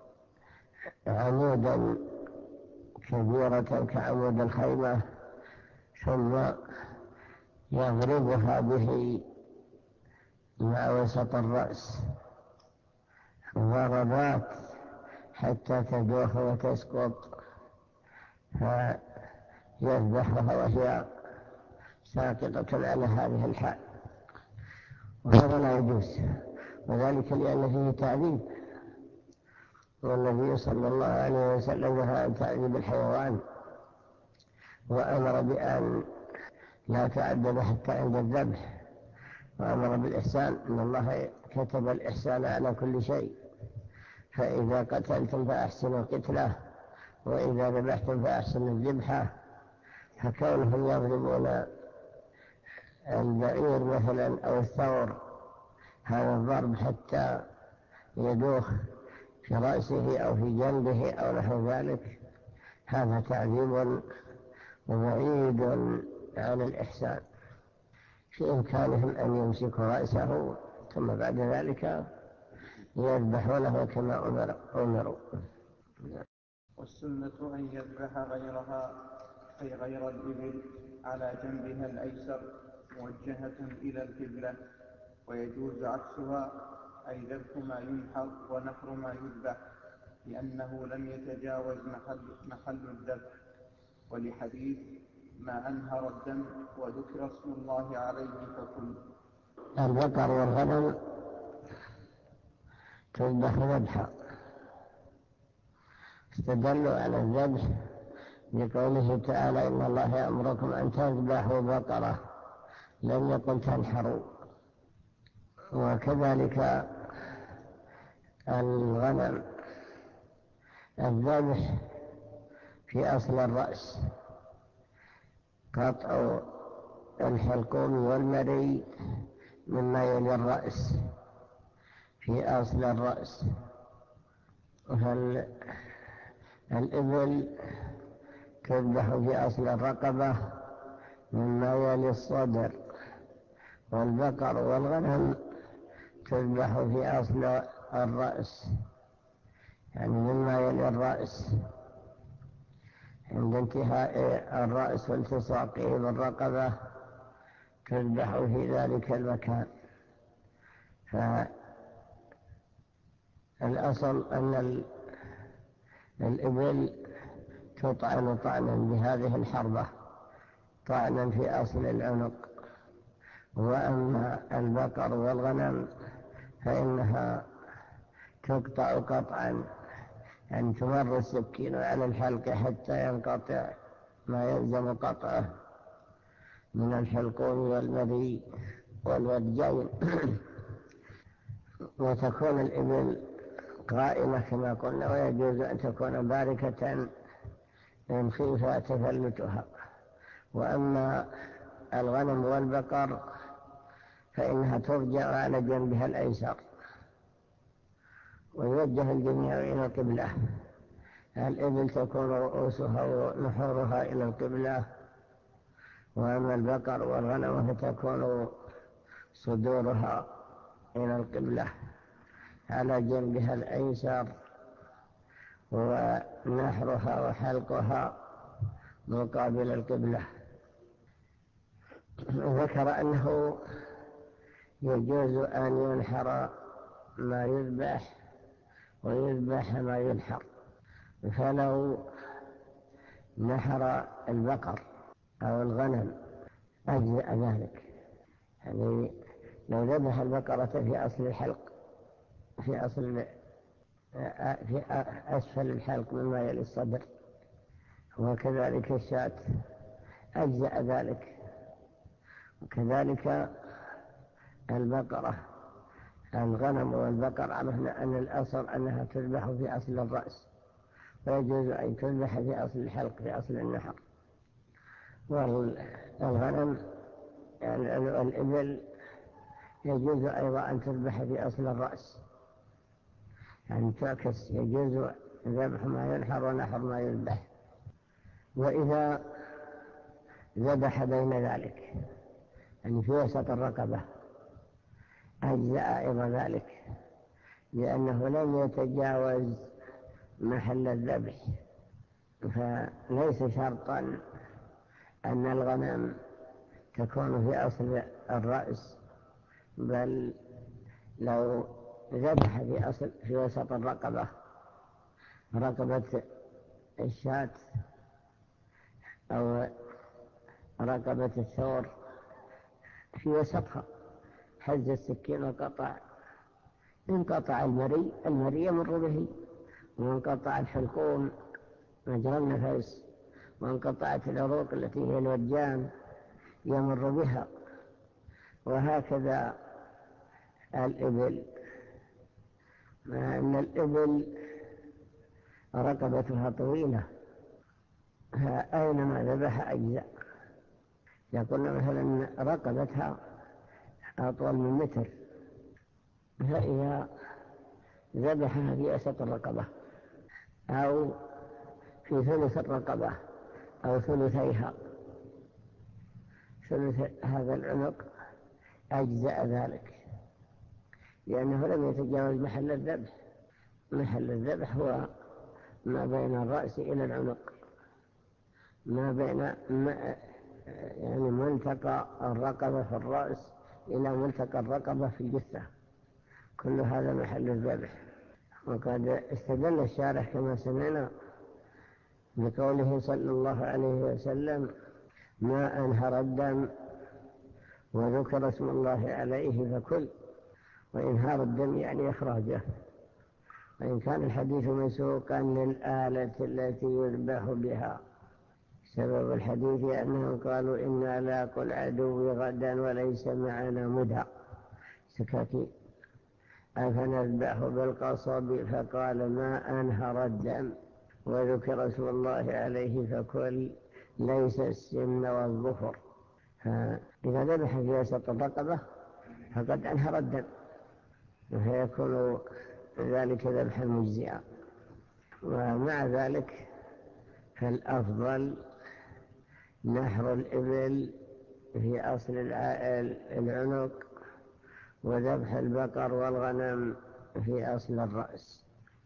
عمودا كبيرة كعمود الخيمة ثم يضربها به مع وسط الرأس ضربات حتى تدوخ وتسقط، فيذبحها وهي ساقطة على هذه الحال. وهذا لا يجوز، وذلك لأن فيه تعذيب، والنبي صلى الله عليه وسلم نهى عن تعذيب الحيوان وأمر بأن لا تعذب حتى عند الذبح، وأمر بالإحسان، إن الله كتب الإحسان على كل شيء، فإذا قتلتم فأحسنوا القتلة وإذا ذبحتم فأحسنوا الذبحة. فكونهم يضربون البعير مثلا أو الثور هذا الضرب حتى يدوخ في رأسه أو في جنبه أو نحو ذلك، هذا تعذيب وبعيد عن الإحسان. في إمكانهم أن يمسكوا رأسه ثم بعد ذلك يذبحونه كما أمروا. والسنة أن يذبح غيرها أي غير الإبل على جنبها الأيسر موجهة إلى القبلة، ويجوز عكسها أي ذبح ما ينحر ونحر ما يذبح، لأنه لم يتجاوز محل الذبح، ولحديث ما أنهر الدم وذكر اسم الله عليه فكل. البقر والغنم تذبح ذبحا، استدلوا على الذبح لقوله تعالى إن الله يأمركم أن تذبحوا بقرة، لم يقل تنحروا. وكذلك الغنم الذبح في أصل الرأس، قطع الحلقوم والمري مما يلي الرأس في أصل الرأس. الإبل تذبح في أصل الرقبة مما يلي الصدر، والبقر والغنم تذبح في أصل الرأس، يعني مما يلي الرأس عند انتهاء الرأس والتصاقه بالرقبة تذبح في ذلك المكان. فالأصل أن الإبل تطعن طعنا بهذه الحربة، طعنا في أصل العنق. وأما البقر والغنم فإنها تقطع قطعا، يعني تمر السكين على الحلق حتى ينقطع ما يلزم قطعه من الحلقوم والمري والودجين. وتكون الإبل قائمة كما قلنا، ويجوز أن تكون باركة إن خيف تفلتها. وأما الغنم والبقر فإنها ترجع على جنبها الأيسر، ويوجه الجميع إلى القبلة. الإبل تكون رؤوسها ونحورها إلى القبلة، وأما البقر والغنم فتكون صدورها إلى القبلة على جنبها الأيسر، ونحرها وحلقها مقابل القبلة. ذكر أنه يجوز أن ينحر ما يذبح ويذبح ما ينحر. فلو نحر البقر أو الغنم أجزأ ذلك، يعني لو ذبح البقرة في أصل الحلق، في أسفل الحلق مما يلي الصدر، وكذلك الشاة أجزأ ذلك. وكذلك البقرة، الغنم والبقر عرفنا أن الأصل أنها تذبح في أصل الرأس، ويجوز أن تذبح في أصل الحلق في أصل النحر. والغنم يعني الإبل يجوز أيضا أن تذبح في أصل الرأس، يعني تعكس، يجوز ذبح ما ينحر ونحر ما يذبح. وإذا ذبح بين ذلك، يعني في وسط الرقبة، أجزاء أيضا ذلك، لأنه لم يتجاوز محل الذبح. فليس شرطا أن الغنم تكون في أصل الرأس، بل لو ذبح في وسط الرقبة، رقبة الشاة أو رقبة الثور في وسطها، حز السكين وقطع، انقطع المري يمر به، وانقطع الحلقوم مجرى النفس، وانقطعت العروق التي هي الودجان يمر بها. وهكذا الإبل، مع أن الإبل رقبتها طويلة، فأينما ذبح أجزاء. يقول مثلا رقبتها أطول من متر، فإذا ذبحها في وسط الرقبة أو في ثلث الرقبة أو ثلثيها، ثلث هذا العنق، أجزاء ذلك، لأنه لم يتجاوز محل الذبح. محل الذبح هو ما بين الرأس إلى العنق، ما بين يعني ملتقى الرقبة في الرأس إلى ملتقى الرقبة في الجثة، كل هذا محل الذبح. وقد استدل الشارح كما سمعنا بقوله صلى الله عليه وسلم: ما أنهر الدم وذكر اسم الله عليه فكل. وإنهار الدم يعني إخراجه. وإن كان الحديث مسوقا للآلة التي يذبح بها، سبب الحديث أنهم قالوا إنا لاقوا العدو غدا وليس معنا مدى سكاكين أفنذبح بالقصب، فقال ما أنهر الدم، وذكر اسم الله عليه فكل ليس السن والظفر. فإذا ذبح في وسط الرقبة فقد أنهر الدم، فيكون ذلك ذبحا مجزئا. ومع ذلك فالأفضل نحر الإبل في أصل العنق، وذبح البقر والغنم في أصل الرأس.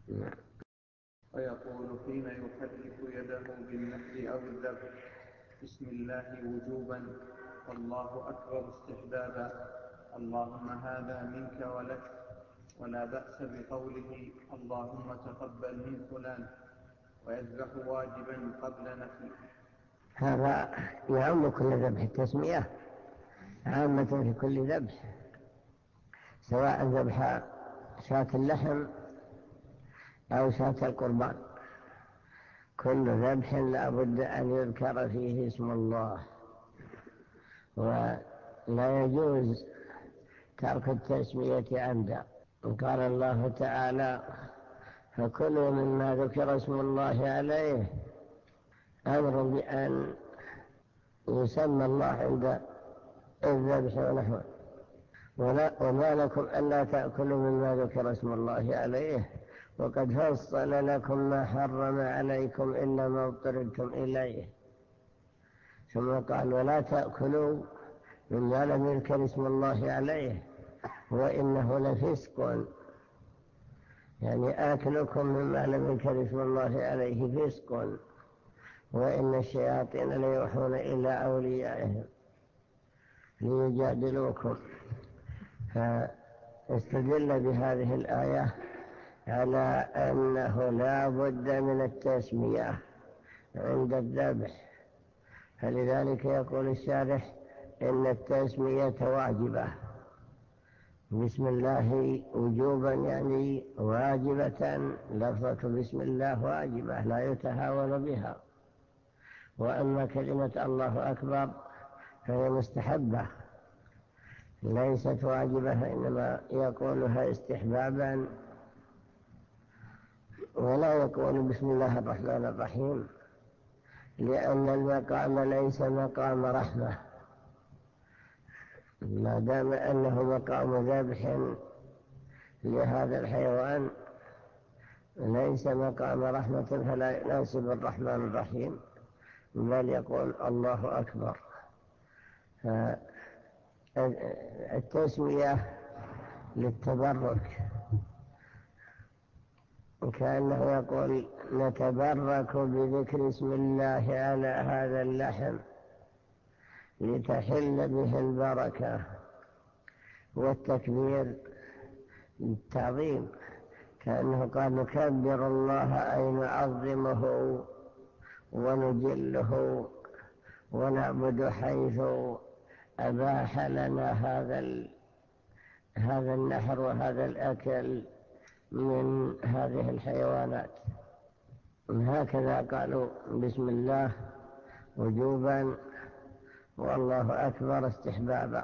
ويقول حين يحرك يده بالنحر أو الذبح بسم الله وجوبا والله أكبر استحبابا، اللهم هذا منك ولك، ولا بأس بقوله اللهم تقبل من فلان، ويذبح واجبا قبل نفله. هذا يعم كل ذبح، التسمية عامة في كل ذبح، سواء ذبح شاة اللحم أو شاة القربان، كل ذبح لا بد أن يذكر فيه اسم الله، ولا يجوز ترك التسمية عمدا. قال الله تعالى فكلوا مما ذكر اسم الله عليه، أمر بأن يسمى الله عند الذبح ونحوه. وما لكم ألا تأكلوا مما ذكر اسم الله عليه وقد فصل لكم ما حرم عليكم إلا ما اضطررتم إليه. ثم قال ولا تأكلوا مما لم يذكر اسم الله عليه وإنه لفسق، يعني آكلكم مما لم يذكر اسم الله عليه فسق، وإن الشياطين ليوحون إلى أوليائهم ليجادلوكم. فاستدل بهذه الآية على أنه لا بد من التسمية عند الذبح، فلذلك يقول الشارح إن التسمية واجبة، بسم الله وجوبا يعني واجبة، لفظة بسم الله واجبة لا يتهاون بها. وأما كلمة الله أكبر فهي مستحبة ليست واجبة، إنما يقولها استحبابا، ولا يقول بسم الله الرحمن الرحيم، لأن المقام ليس مقام رحمة، ما دام أنه مقام ذبح لهذا الحيوان ليس مقام رحمة، فلا يناسب الرحمن الرحيم، بل يقول الله أكبر. التسمية للتبرك، كأنه يقول نتبرك بذكر اسم الله على هذا اللحم لتحل به البركة. والتكبير التعظيم، كأنه قال نكبر الله أي نعظمه ونجله ونعبد حيث أباح لنا هذا النحر وهذا الأكل من هذه الحيوانات. هكذا قالوا بسم الله وجوبا والله أكبر استحبابا،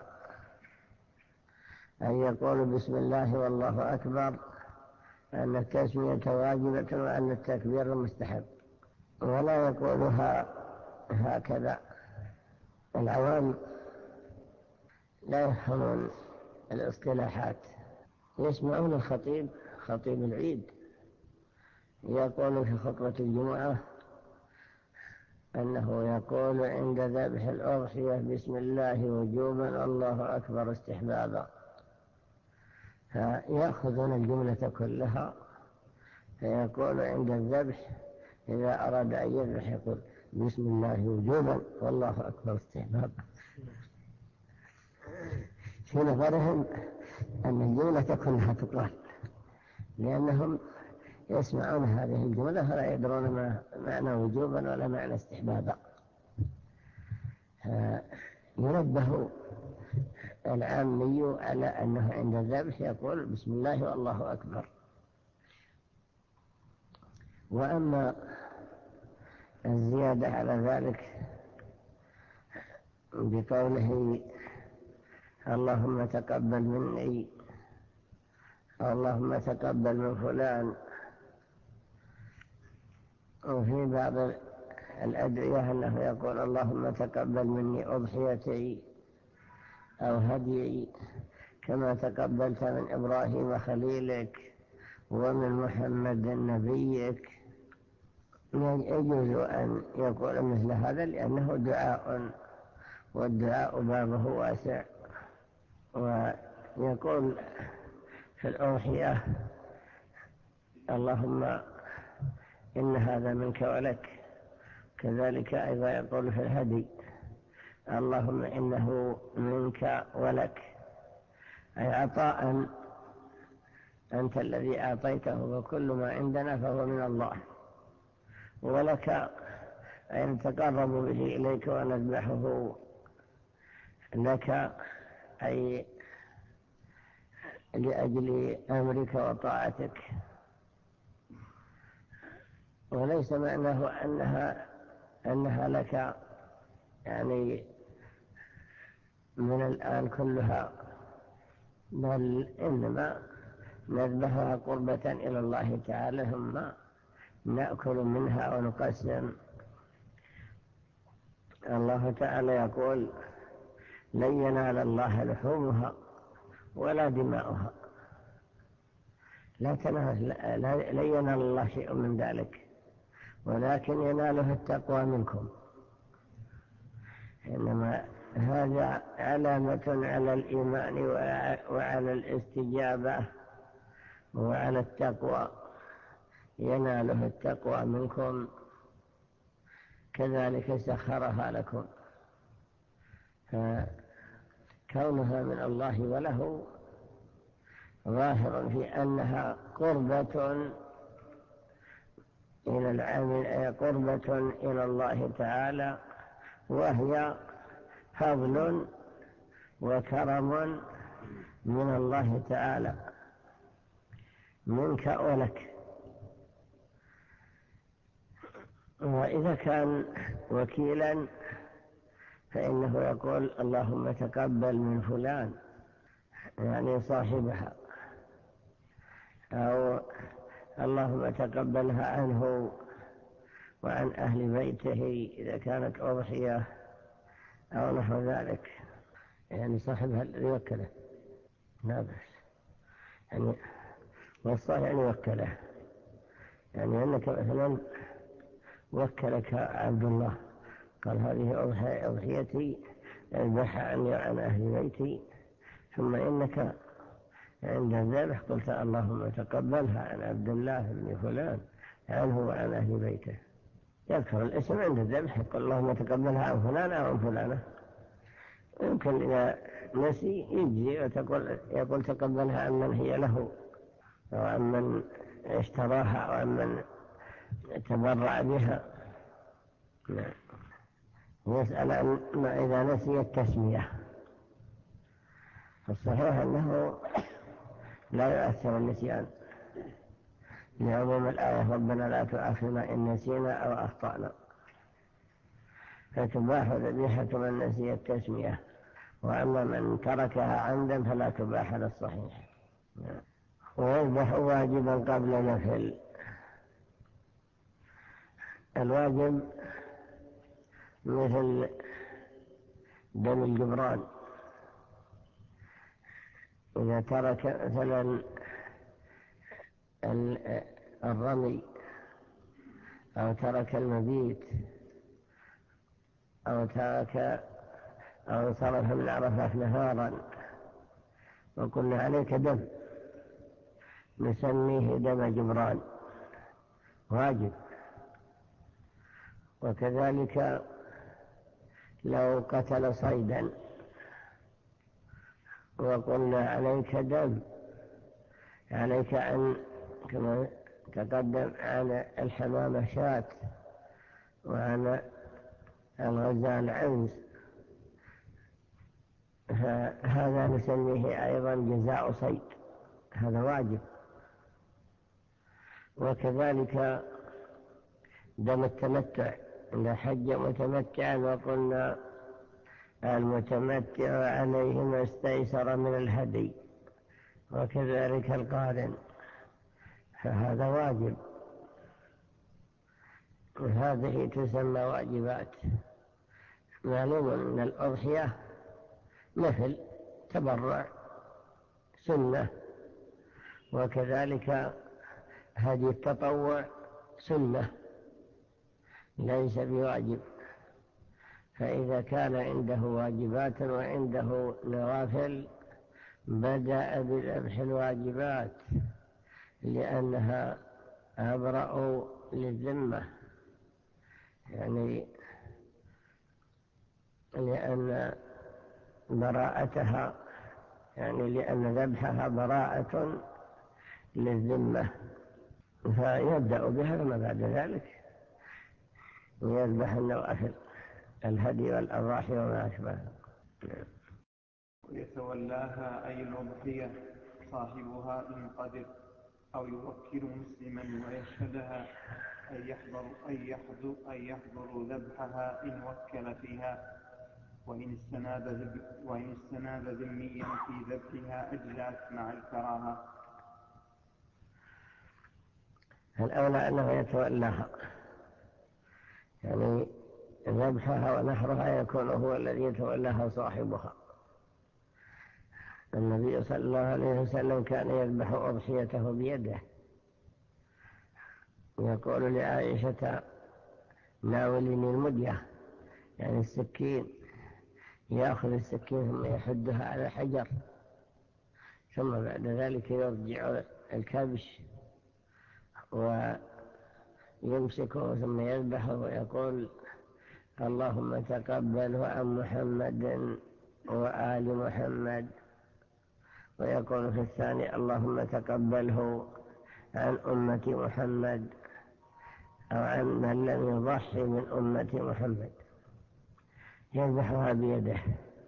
أن يقول بسم الله والله أكبر أن التسمية واجبة وأن التكبير مستحب، ولا يقولها هكذا. العوام لا يفهمون الاصطلاحات، يسمعون الخطيب خطيب العيد يقول في خطبة الجمعة أنه يقول عند ذبح الأضحية بسم الله وجوبا الله أكبر استحبابا، فيأخذون الجملة كلها، فيقول عند الذبح إذا أراد أن يذبح يقول بسم الله وجوبا والله أكبر استحبابا، في نظرهم أن الجملة كلها تقال، لأنهم يسمعون هذه الجملة فلا يدرون ما معنى وجوبا ولا معنى استحبابا. ينبه العامي على أنه عند الذبح يقول بسم الله والله أكبر. وأما الزيادة على ذلك بقوله اللهم تقبل مني، اللهم تقبل من فلان. وفي بعض الأدعية أنه يقول اللهم تقبل مني أضحيتي أو هديي كما تقبلت من إبراهيم خليلك ومن محمد نبيك. يجوز أن يقول مثل هذا لأنه دعاء، والدعاء بابه واسع. ويقول في الأضحية اللهم إن هذا منك ولك. كذلك أيضا يقول في الهدي اللهم إنه منك ولك، أي عطاء أنت الذي أعطيته، وكل ما عندنا فهو من الله. ولك أي نتقرب به إليك ونذبحه لك، أي لأجل أمرك وطاعتك. وليس معناه أنها لك يعني من الآن كلها، بل إنما نذبحها قربة إلى الله تعالى، ثم نأكل منها ونقسم. الله تعالى يقول لن ينال الله لحومها ولا دماؤها. لن ينال الله شيء من ذلك، ولكن يناله التقوى منكم. إنما هذا علامة على الإيمان وعلى الاستجابة وعلى التقوى، يناله التقوى منكم. كذلك سخرها لكم، فكونها من الله وله ظاهر في أنها قربة إلى العامل، أي قربة إلى الله تعالى، وهي فضل وكرم من الله تعالى منك ولك. وإذا كان وكيلا فإنه يقول اللهم تقبل من فلان، يعني صاحبها، أو اللهم تقبلها عنه وعن أهل بيته إذا كانت أضحية أو نحو ذلك، يعني صاحبها الذي وكله لا بأس. يعني والصالح يعني وكله، يعني أنك مثلا وكلك عبد الله قال هذه أضحيتي اذبحها عني وعن أهل بيتي، ثم إنك عند الذبح قلت اللهم تقبلها عن عبد الله بن فلان عنه وعن أهل بيته. يذكر الاسم عند الذبح يقول اللهم تقبلها عن فلان أو عن فلانة. يمكن إذا نسي يجي يقول تقبلها عن من هي له، أو عن من اشتراها، أو عن من تبرع بها. يسأل عن ما إذا نسي التسمية. فالصحيح أنه لا يؤثر النسيان لعموم الآية ربنا لا تؤاخذنا إن نسينا أو أخطأنا، فتباح ذبيحة من نسي التسمية، وأما من تركها عمدا فلا تباح للصحيح. ويذبح واجبا قبل نفل. الواجب مثل دم الجبران، إذا ترك مثلا الرمي أو ترك المبيت أو صرف من عرفات نهارا وقلنا عليك دم، نسميه دم جبران واجب. وكذلك لو قتل صيدا وقلنا عليك دم، عليك عن كما تقدم عن الحمامة شاة وعن الغزال عنز، هذا نسميه أيضا جزاء صيد، هذا واجب. وكذلك دم التمتع لحج متمتعا، وقلنا المتمتع عليه ما استيسر من الهدي، وكذلك القارن، فهذا واجب. هذه تسمى واجبات. معلوم أن الأضحية مثل تبرع سنة، وكذلك هدي التطوع سنة ليس بواجب. فإذا كان عنده واجبات وعنده نوافل بدأ بذبح الواجبات، لأنها أبرأ للذمة، يعني لأن براءتها، يعني لأن ذبحها براءة للذمة، فيبدأ بها، ثم بعد ذلك يذبح النوافل، الهدي والأضاحي وما أشبهها. ويتولاها أي الأضحية صاحبها إن قدر، أو يوكل مسلما ويشهدها، أن يحضروا ذبحها إن وكل فيها، وإن استناب ذميا في ذبحها أجزأت مع الكراهة. الأولى أنه يتولاها، يعني ذبحها ونحرها يكون هو الذي يتولاها صاحبها. النبي صلى الله عليه وسلم كان يذبح أضحيته بيده، يقول لعائشة: ناولني المدية، يعني السكين، يأخذ السكين ثم يحدها على حجر، ثم بعد ذلك يرجع الكبش ويمسكه ثم يذبحه ويقول: اللهم تقبله عن محمد وآل محمد. ويقول في الثاني: اللهم تقبله عن أمة محمد، أو عن من لم يضحي من أمة محمد. يذبحها بيده.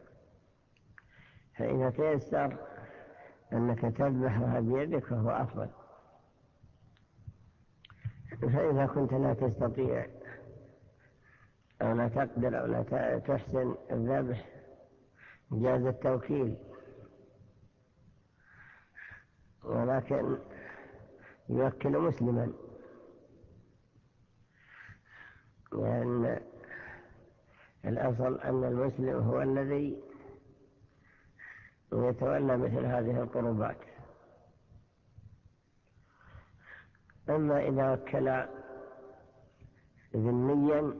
فإذا تيسر أنك تذبحها بيدك فهو أفضل. فإذا كنت لا تستطيع أو لا تقدر أو لا تحسن الذبح جاز التوكيل، ولكن يوكل مسلما، لأن الأصل أن المسلم هو الذي يتولى مثل هذه القربات. أما إذا وكل ذميا،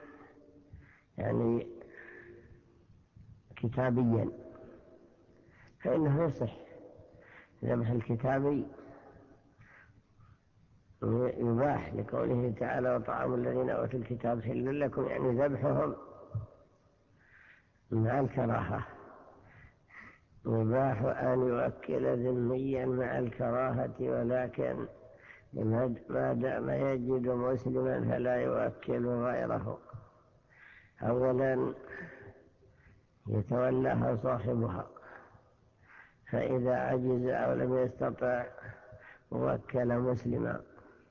يعني كتابيا، فإنه يصح. ذبح الكتابي يباح، لقوله تعالى: وطعام الذين أوتوا الكتاب حل لكم، يعني ذبحهم مع الكراهة. يباح أن يوكل ذميا مع الكراهة، ولكن ما دام يجد مسلما فلا يوكل غيره. أولا يتولاها صاحبها، فإذا عجز أو لم يستطع وكل مسلما،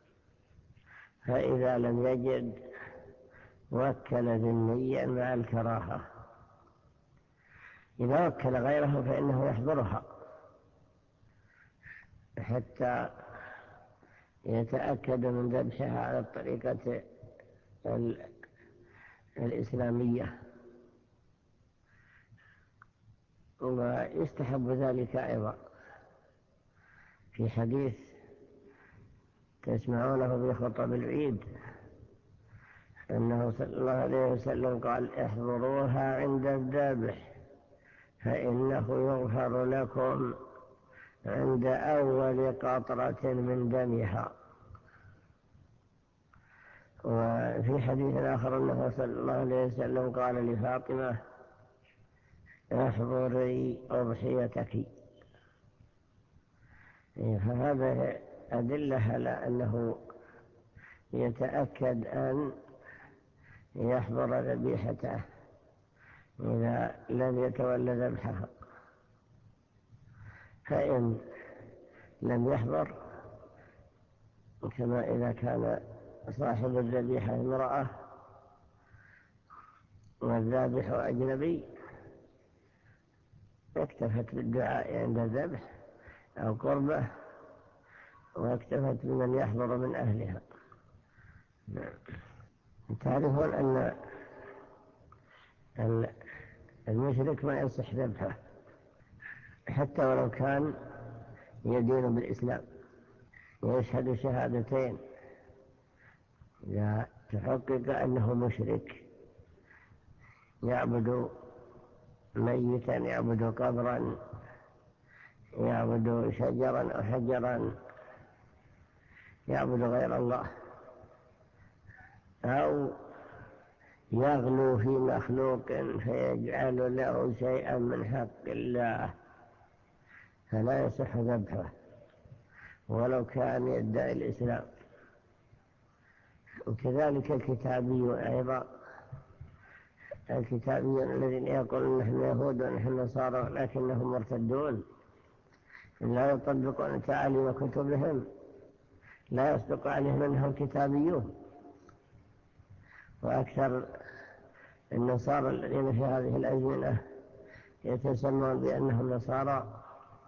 فإذا لم يجد وكل ذميا مع الكراهة. إذا وكل غيره فإنه يحضرها حتى يتأكد من ذبحها على الطريقة الإسلامية، ويستحب ذلك أيضا. في حديث تسمعونه في خطب العيد أنه صلى الله عليه وسلم قال: احضروها عند الذبح فإنه يغفر لكم عند أول قطرة من دمها. وفي حديث آخر أنه صلى الله عليه وسلم قال لفاطمة: احضري أضحيتك. فهذا أدلة على أنه يتأكد أن يحضر ذبيحته إذا لم يتولى ذبحها. فإن لم يحضر، كما إذا كان صاحب الذبيحة امرأة والذابح أجنبي اكتفت بالدعاء عند الذبح أو قربه، واكتفت بمن يحضر من أهلها. تعرفون أن المشرك ما يصح ذبحه حتى ولو كان يدين بالإسلام ويشهد شهادتين، إذا تحقق أنه مشرك يعبد ميتا، يعبد قبرا، يعبد شجرا أو حجرا، يعبد غير الله، أو يغلو في مخلوق فيجعل له شيئا من حق الله، فلا يصح ذبحه ولو كان يدعي الإسلام. وكذلك الكتابيون أيضا، الكتابيون الذين يقولون نحن يهود ونحن نصارى لكنهم مرتدون لا يطبقون تعاليم كتبهم، لا يصدق عليهم أنهم كتابيون. وأكثر النصارى الذين في هذه الأزمنة يتسمون بأنهم نصارى،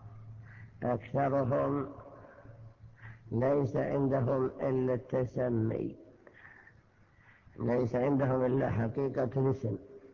أكثرهم ليس عندهم إلا التسمي، ليس عندهم إلا حقيقة الاسم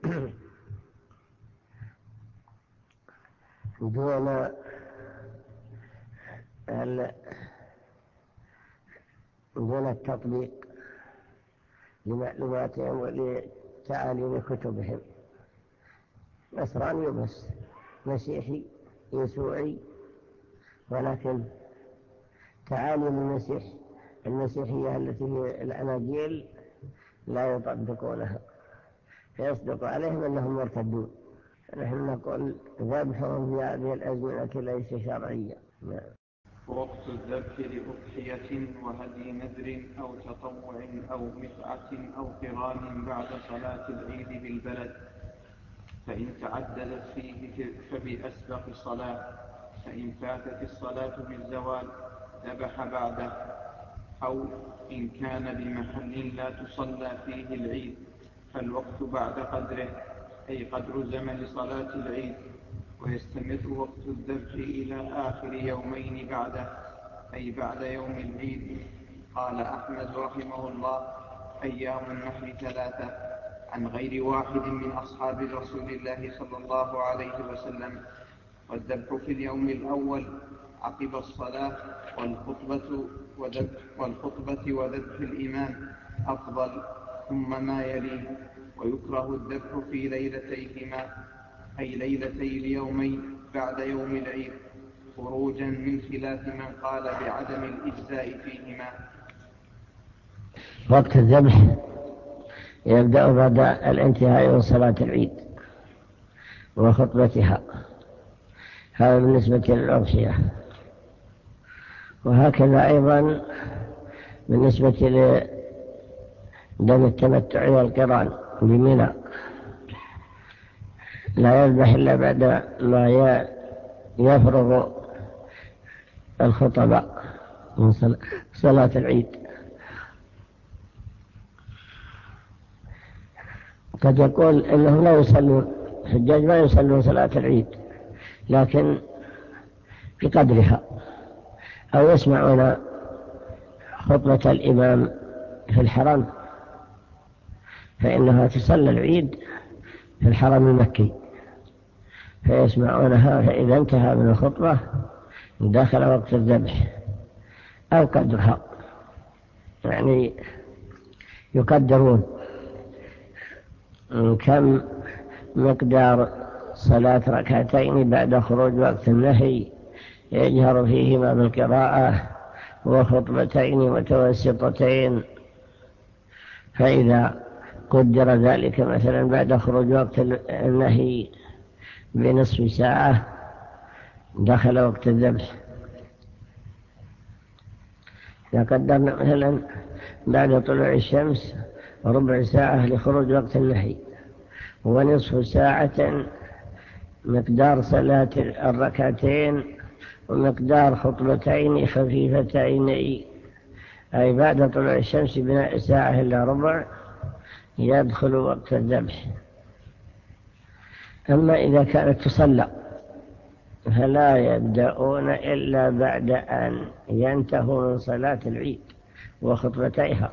دون التطبيق لمعلوماتهم ولتعاليم كتبهم. نصراني بس، مسيحي، يسوعي، ولكن تعاليم المسيحية التي هي الأناجيل لا يطبقونها، فيصدق عليهم أنهم مرتدون. نحن نقول ذبحهم في هذه الأزمنة ليس شرعيا. ووقت الذبح لأضحية وهدي نذر أو تطوع أو متعة أو قران بعد صلاة العيد بالبلد، فإن تعددت فيه فبأسبق صلاة، فإن فاتت الصلاة بالزوال ذبح بعده، أو إن كان بمحل لا تصلى فيه العيد فالوقت بعد قدره، أي قدر زمن صلاة العيد، ويستمر وقت الذبح إلى آخر يومين بعده، أي بعد يوم العيد. قال أحمد رحمه الله: أيام النحر 3 عن غير واحد من أصحاب رسول الله صلى الله عليه وسلم. والذبح في اليوم الأول عقب الصلاة والخطبة وذبح الإمام أفضل، ثم ما يليه. ويكره الذبح في ليلتيهما، أي ليلتي اليومين بعد يوم العيد، خروجا من خلاف من قال بعدم الإجزاء فيهما. وقت الذبح يبدأ بعد الانتهاء من صلاة العيد وخطبتها، هذا بالنسبة للأضحية. وهكذا أيضا بالنسبة لدم التمتع والقران بمنى، لا يذبح إلا بعد ما يفرغ الخطباء من صلاة العيد. قد يقول إنهم لا يصلون، الحجاج ما يصلون صلاة العيد لكن بقدرها، أو يسمعون خطبة الإمام في الحرم، فإنها تصلى العيد في الحرم المكي فيسمعونها، فإذا انتهى من الخطبة دخل وقت الذبح أو قدرها، يعني يقدرون كم مقدار صلاة ركعتين بعد خروج وقت النهي يجهر فيهما بالقراءة، وخطبتين متوسطتين. فإذا قدر ذلك مثلا بعد خروج وقت النهي بنصف ساعة دخل وقت الذبح. إذا قدرنا مثلا بعد طلوع الشمس ربع ساعة لخروج وقت النهي، ونصف ساعة مقدار صلاة الركعتين، ومقدار خطبتين خفيفتين، أي بعد طلوع الشمس بناء ساعة إلا ربع يدخل وقت الذبح. أما إذا كانت تصلى فلا يبدأون إلا بعد أن ينتهوا من صلاة العيد وخطبتيها.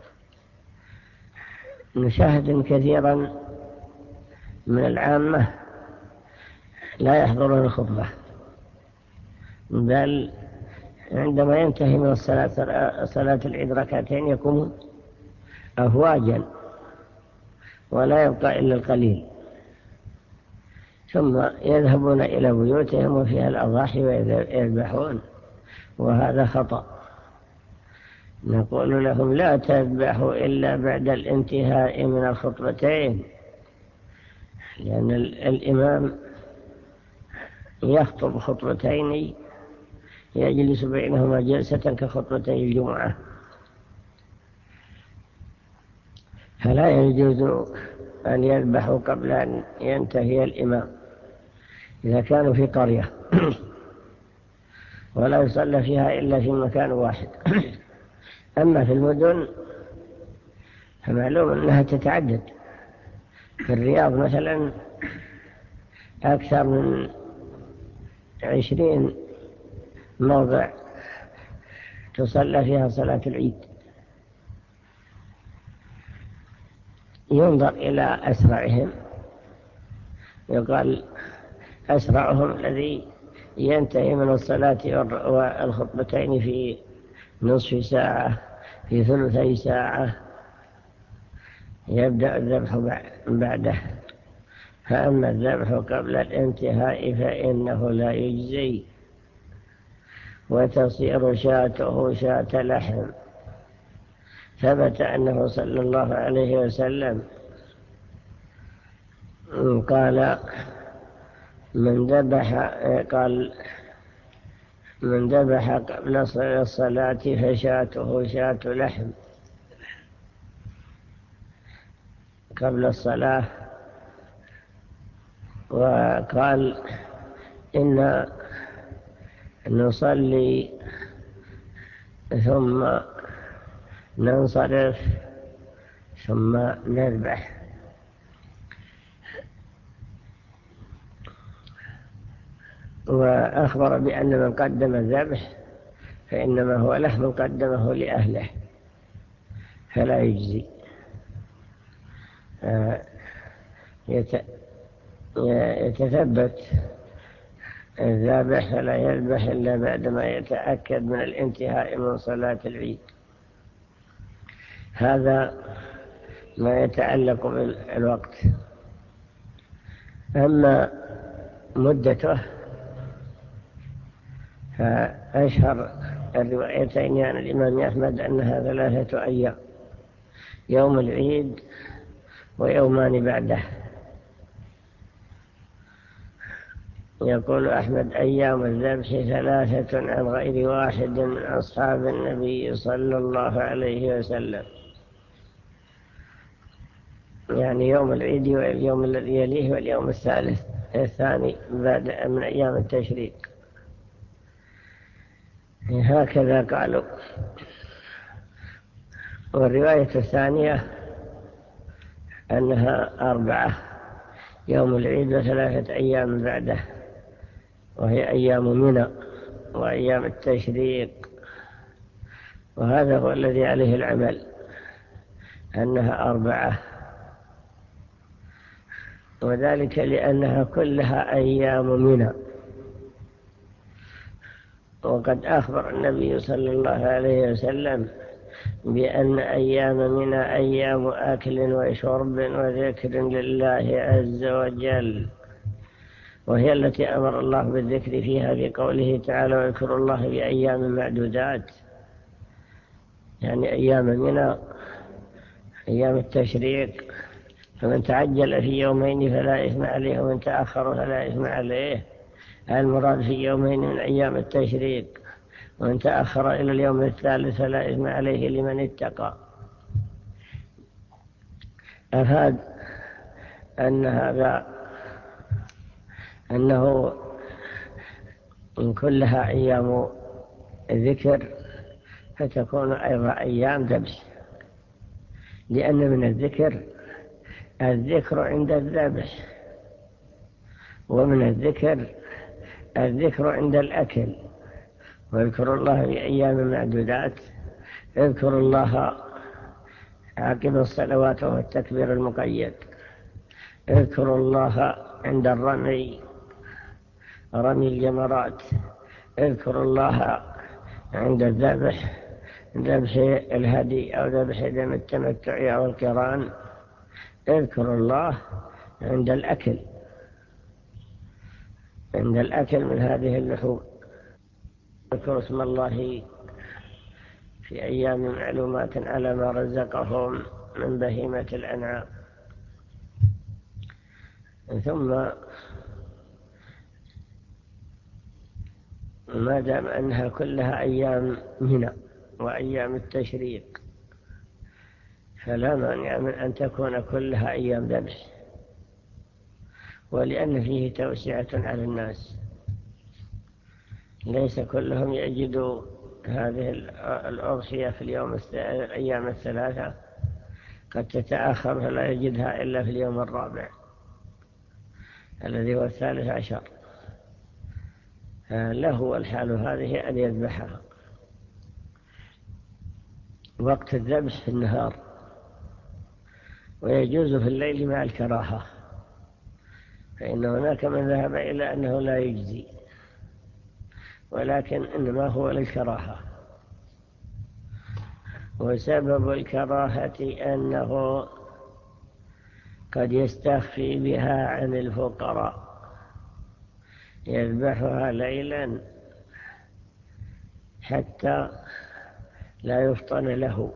نشاهد كثيرا من العامة لا يحضرون الخطبة، بل عندما ينتهي من صلاة العيد ركعتين يقومون أفواجا ولا يبقى إلا القليل، ثم يذهبون إلى بيوتهم وفيها الأضاحي ويذبحون، وهذا خطأ. نقول لهم لا تذبحوا إلا بعد الانتهاء من الخطبتين، لأن الإمام يخطب خطبتين يجلس بينهما جلسة كخطبتي الجمعة، فلا يجوز أن يذبحوا قبل أن ينتهي الإمام إذا كانوا في قرية ولا يصلى فيها إلا في مكان واحد. أما في المدن فمعلوم أنها تتعدد. في الرياض مثلا أكثر من 20 موضع تصلى فيها صلاة العيد. ينظر إلى أسرعهم، يقال أسرعهم الذي ينتهي من الصلاة والخطبتين في نصف ساعة، في ثلثي ساعة يبدأ الذبح بعده. فأما الذبح قبل الانتهاء فإنه لا يجزي، وتصير شاته شاة لحم. ثبت أنه صلى الله عليه وسلم قال من ذبح قبل الصلاة فشاته شاة لحم قبل الصلاة. وقال إن نصلي ثم ننصرف ثم نذبح. وأخبر بأن من قدم الذبح فإنما هو لحم قدمه لأهله فلا يجزي. يتثبت الذابح فلا يذبح إلا بعدما يتأكد من الانتهاء من صلاة العيد. هذا ما يتعلق بالوقت. أما مدته فأشهر الروايتين عن الإمام أحمد أنها 3 أيام، يوم العيد ويومان بعده. يقول أحمد أيام الذبح 3 عن غير واحد من أصحاب النبي صلى الله عليه وسلم، يعني يوم العيد واليوم الذي يليه واليوم الثاني بعد من أيام التشريق. هكذا قالوا. والرواية الثانية أنها 4، يوم العيد و3 أيام بعده، وهي أيام منى وأيام التشريق. وهذا هو الذي عليه العمل، أنها 4، وذلك لأنها كلها أيام منى. وقد أخبر النبي صلى الله عليه وسلم بأن أيام منى أيام أكل وشرب وذكر لله عز وجل، وهي التي أمر الله بالذكر فيها بقوله تعالى واذكروا الله بأيام معدودات، يعني أيام منى أيام التشريق. فمن تعجل في يومين فلا إثم عليه، ومن تأخر فلا إثم عليه. المراد في يومين من أيام التشريق، ومن تأخر إلى اليوم الثالث فلا إثم عليه لمن اتقى. أفاد أنه إن كلها أيام ذكر فتكون أيضا أيام ذبح، لأن من الذكر عند الذبح، ومن الذكر عند الأكل، واذكروا الله في أيام معدودات، اذكروا الله عقب الصلوات والتكبير المقيد، اذكروا الله عند رمي الجمرات، اذكروا الله عند ذبح الهدي أو ذبح دم التمتع أو القران، اذكروا الله عند الأكل من هذه اللحوم. اذكروا اسم الله في أيام معلومات على ما رزقهم من بهيمة الأنعام. ثم ما دام أنها كلها أيام منى وأيام التشريق، فلا مانع من أن تكون كلها أيام ذبح، ولأن فيه توسعة على الناس، ليس كلهم يجدوا هذه الأضحية في الأيام الثلاثة، قد تتأخر فلا يجدها إلا في اليوم الرابع الذي هو 13، له الحال هذه أن يذبحها. وقت الذبح في النهار، ويجوز في الليل مع الكراهة، فإن هناك من ذهب إلى أنه لا يجزي، ولكن إنما هو للكراهة. وسبب الكراهة أنه قد يستخفي بها عن الفقراء، يذبحها ليلا حتى لا يفطن له.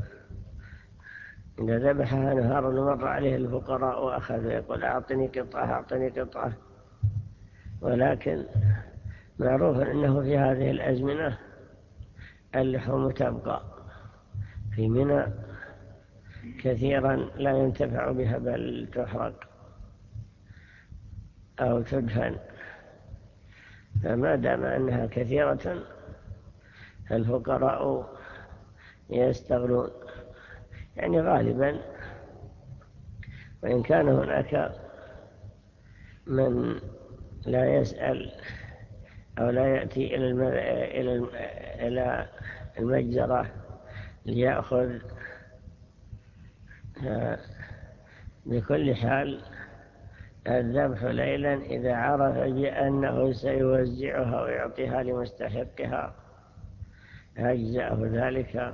إذا ذبحها نهارا مر عليه الفقراء وأخذ يقول أعطني قطعة، ولكن معروف أنه في هذه الأزمنة اللحوم تبقى في منى كثيرا لا ينتفع بها، بل تحرق أو تدفن. فما دام أنها كثيرة الفقراء يستغلون، يعني غالبا، وإن كان هناك من لا يسأل أو لا يأتي إلى المجزرة ليأخذ، بكل حال الذبح ليلا إذا عرف بأنه سيوزعها ويعطيها لمستحقها أجزأه ذلك.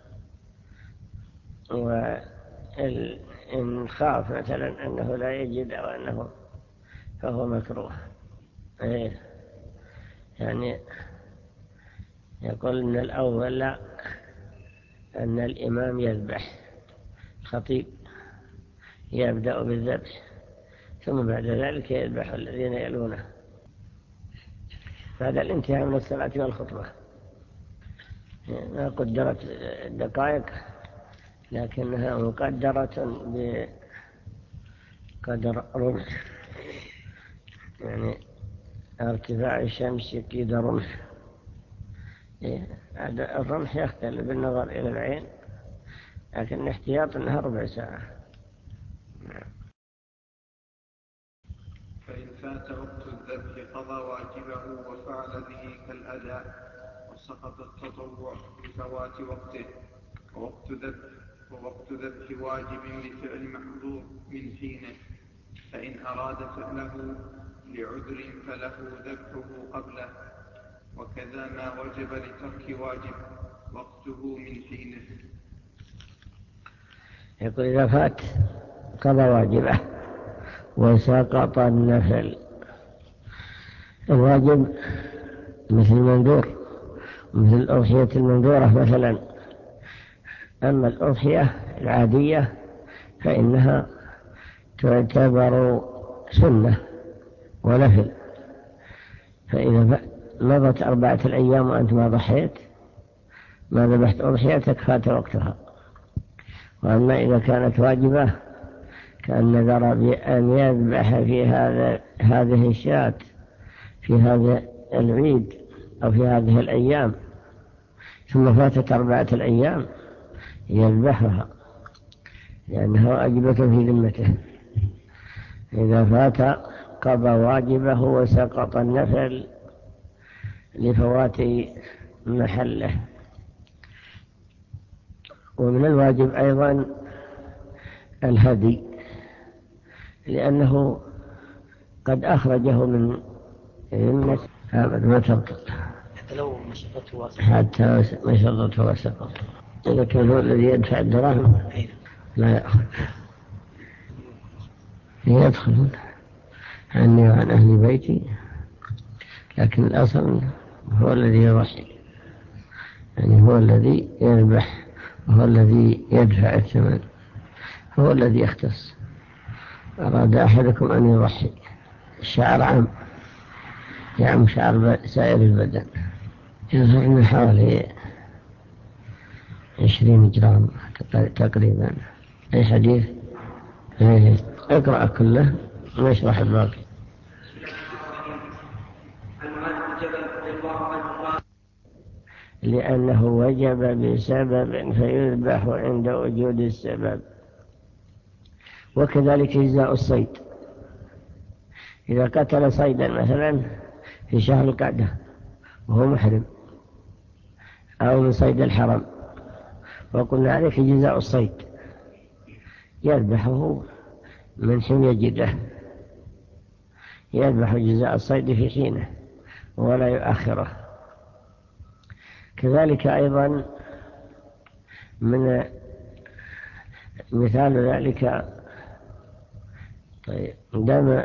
وإن خاف مثلا أنه لا يجد أو أنه فهو مكروه. يعني يقول إن الأول لا، أن الإمام يذبح، الخطيب يبدأ بالذبح ثم بعد ذلك يذبح الذين يلونه بعد الانتهاء من الصلاة والخطبة. ما قدرت الدقائق، لكنها مقدرة بقدر رمح، يعني ارتفاع الشمس يكيد رمح. الرمح يختلف بالنظر إلى العين، لكن الاحتياط أنها ربع ساعة. فإن فات وقت الذبح قضى واجبه وفعل به كالأداء، وسقط التطوع بفوات وقته. ووقت ذبح واجب لفعل محظور من حينه، فإن أراد فعله لعذر فله ذبحه قبله، وكذا ما وجب لترك واجب وقته من حينه. يقول إذا فات قضى واجبه وسقط النفل. الواجب مثل المنذور، مثل الأضحية المنذورة مثلا. أما الأضحية العادية فإنها تعتبر سنة ونفل، فإذا مضت 4 أيام وأنت ما ضحيت ما ذبحت أضحيتك فات وقتها. وأما إذا كانت واجبة كان نذر بأن يذبح في هذه الشاة في هذا العيد أو في هذه الأيام، ثم فاتت 4 أيام يذبحها لأنها واجبة في ذمته. إذا فات قضى واجبه وسقط النفل لفوات محله. ومن الواجب أيضا الهدي، لأنه قد أخرجه من الناس هذا ما تبطل حتى مشطته وسقط. إذا كان هو الذي يدفع الدراهم لا يأخذ، يدخلون عني وعن أهل بيتي، لكن الأصل هو الذي يضحي، يعني هو الذي يذبح وهو الذي يدفع الثمن، هو الذي يختص. أراد أحدكم أن يضحي، الشعر عام يعم شعر سائر البدن، يظهر من حوالي 20 جرام تقريبا. أي حديث اقرأ كله ويشرح الباقي. لأنه وجب بسبب فيذبح عند وجود السبب. وكذلك جزاء الصيد، إذا قتل صيدا مثلا في شهر القعدة وهو محرم أو من صيد الحرم وقلنا عليك جزاء الصيد، يذبحه من حين يجده، يذبح جزاء الصيد في حينه ولا يؤخره. كذلك أيضا من مثال ذلك دم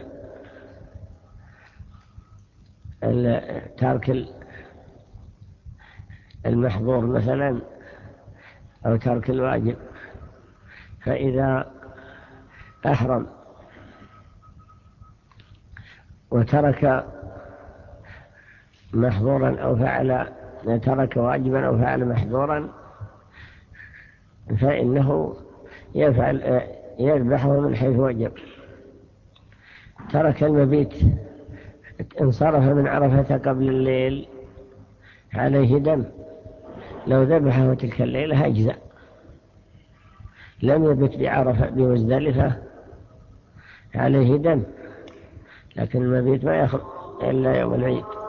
ترك المحظور مثلا أو ترك الواجب، فإذا أحرم وترك محظورا أو ترك واجبا أو فعل محظورا فإنه يذبحه من حيث وجب. ترك المبيت، انصرف من عرفة قبل الليل، عليه دم، لو ذبحه تلك الليلة أجزأ. لم يبت بعرفة بمزدلفة عليه دم، لكن المبيت ما يخرج إلا يوم العيد.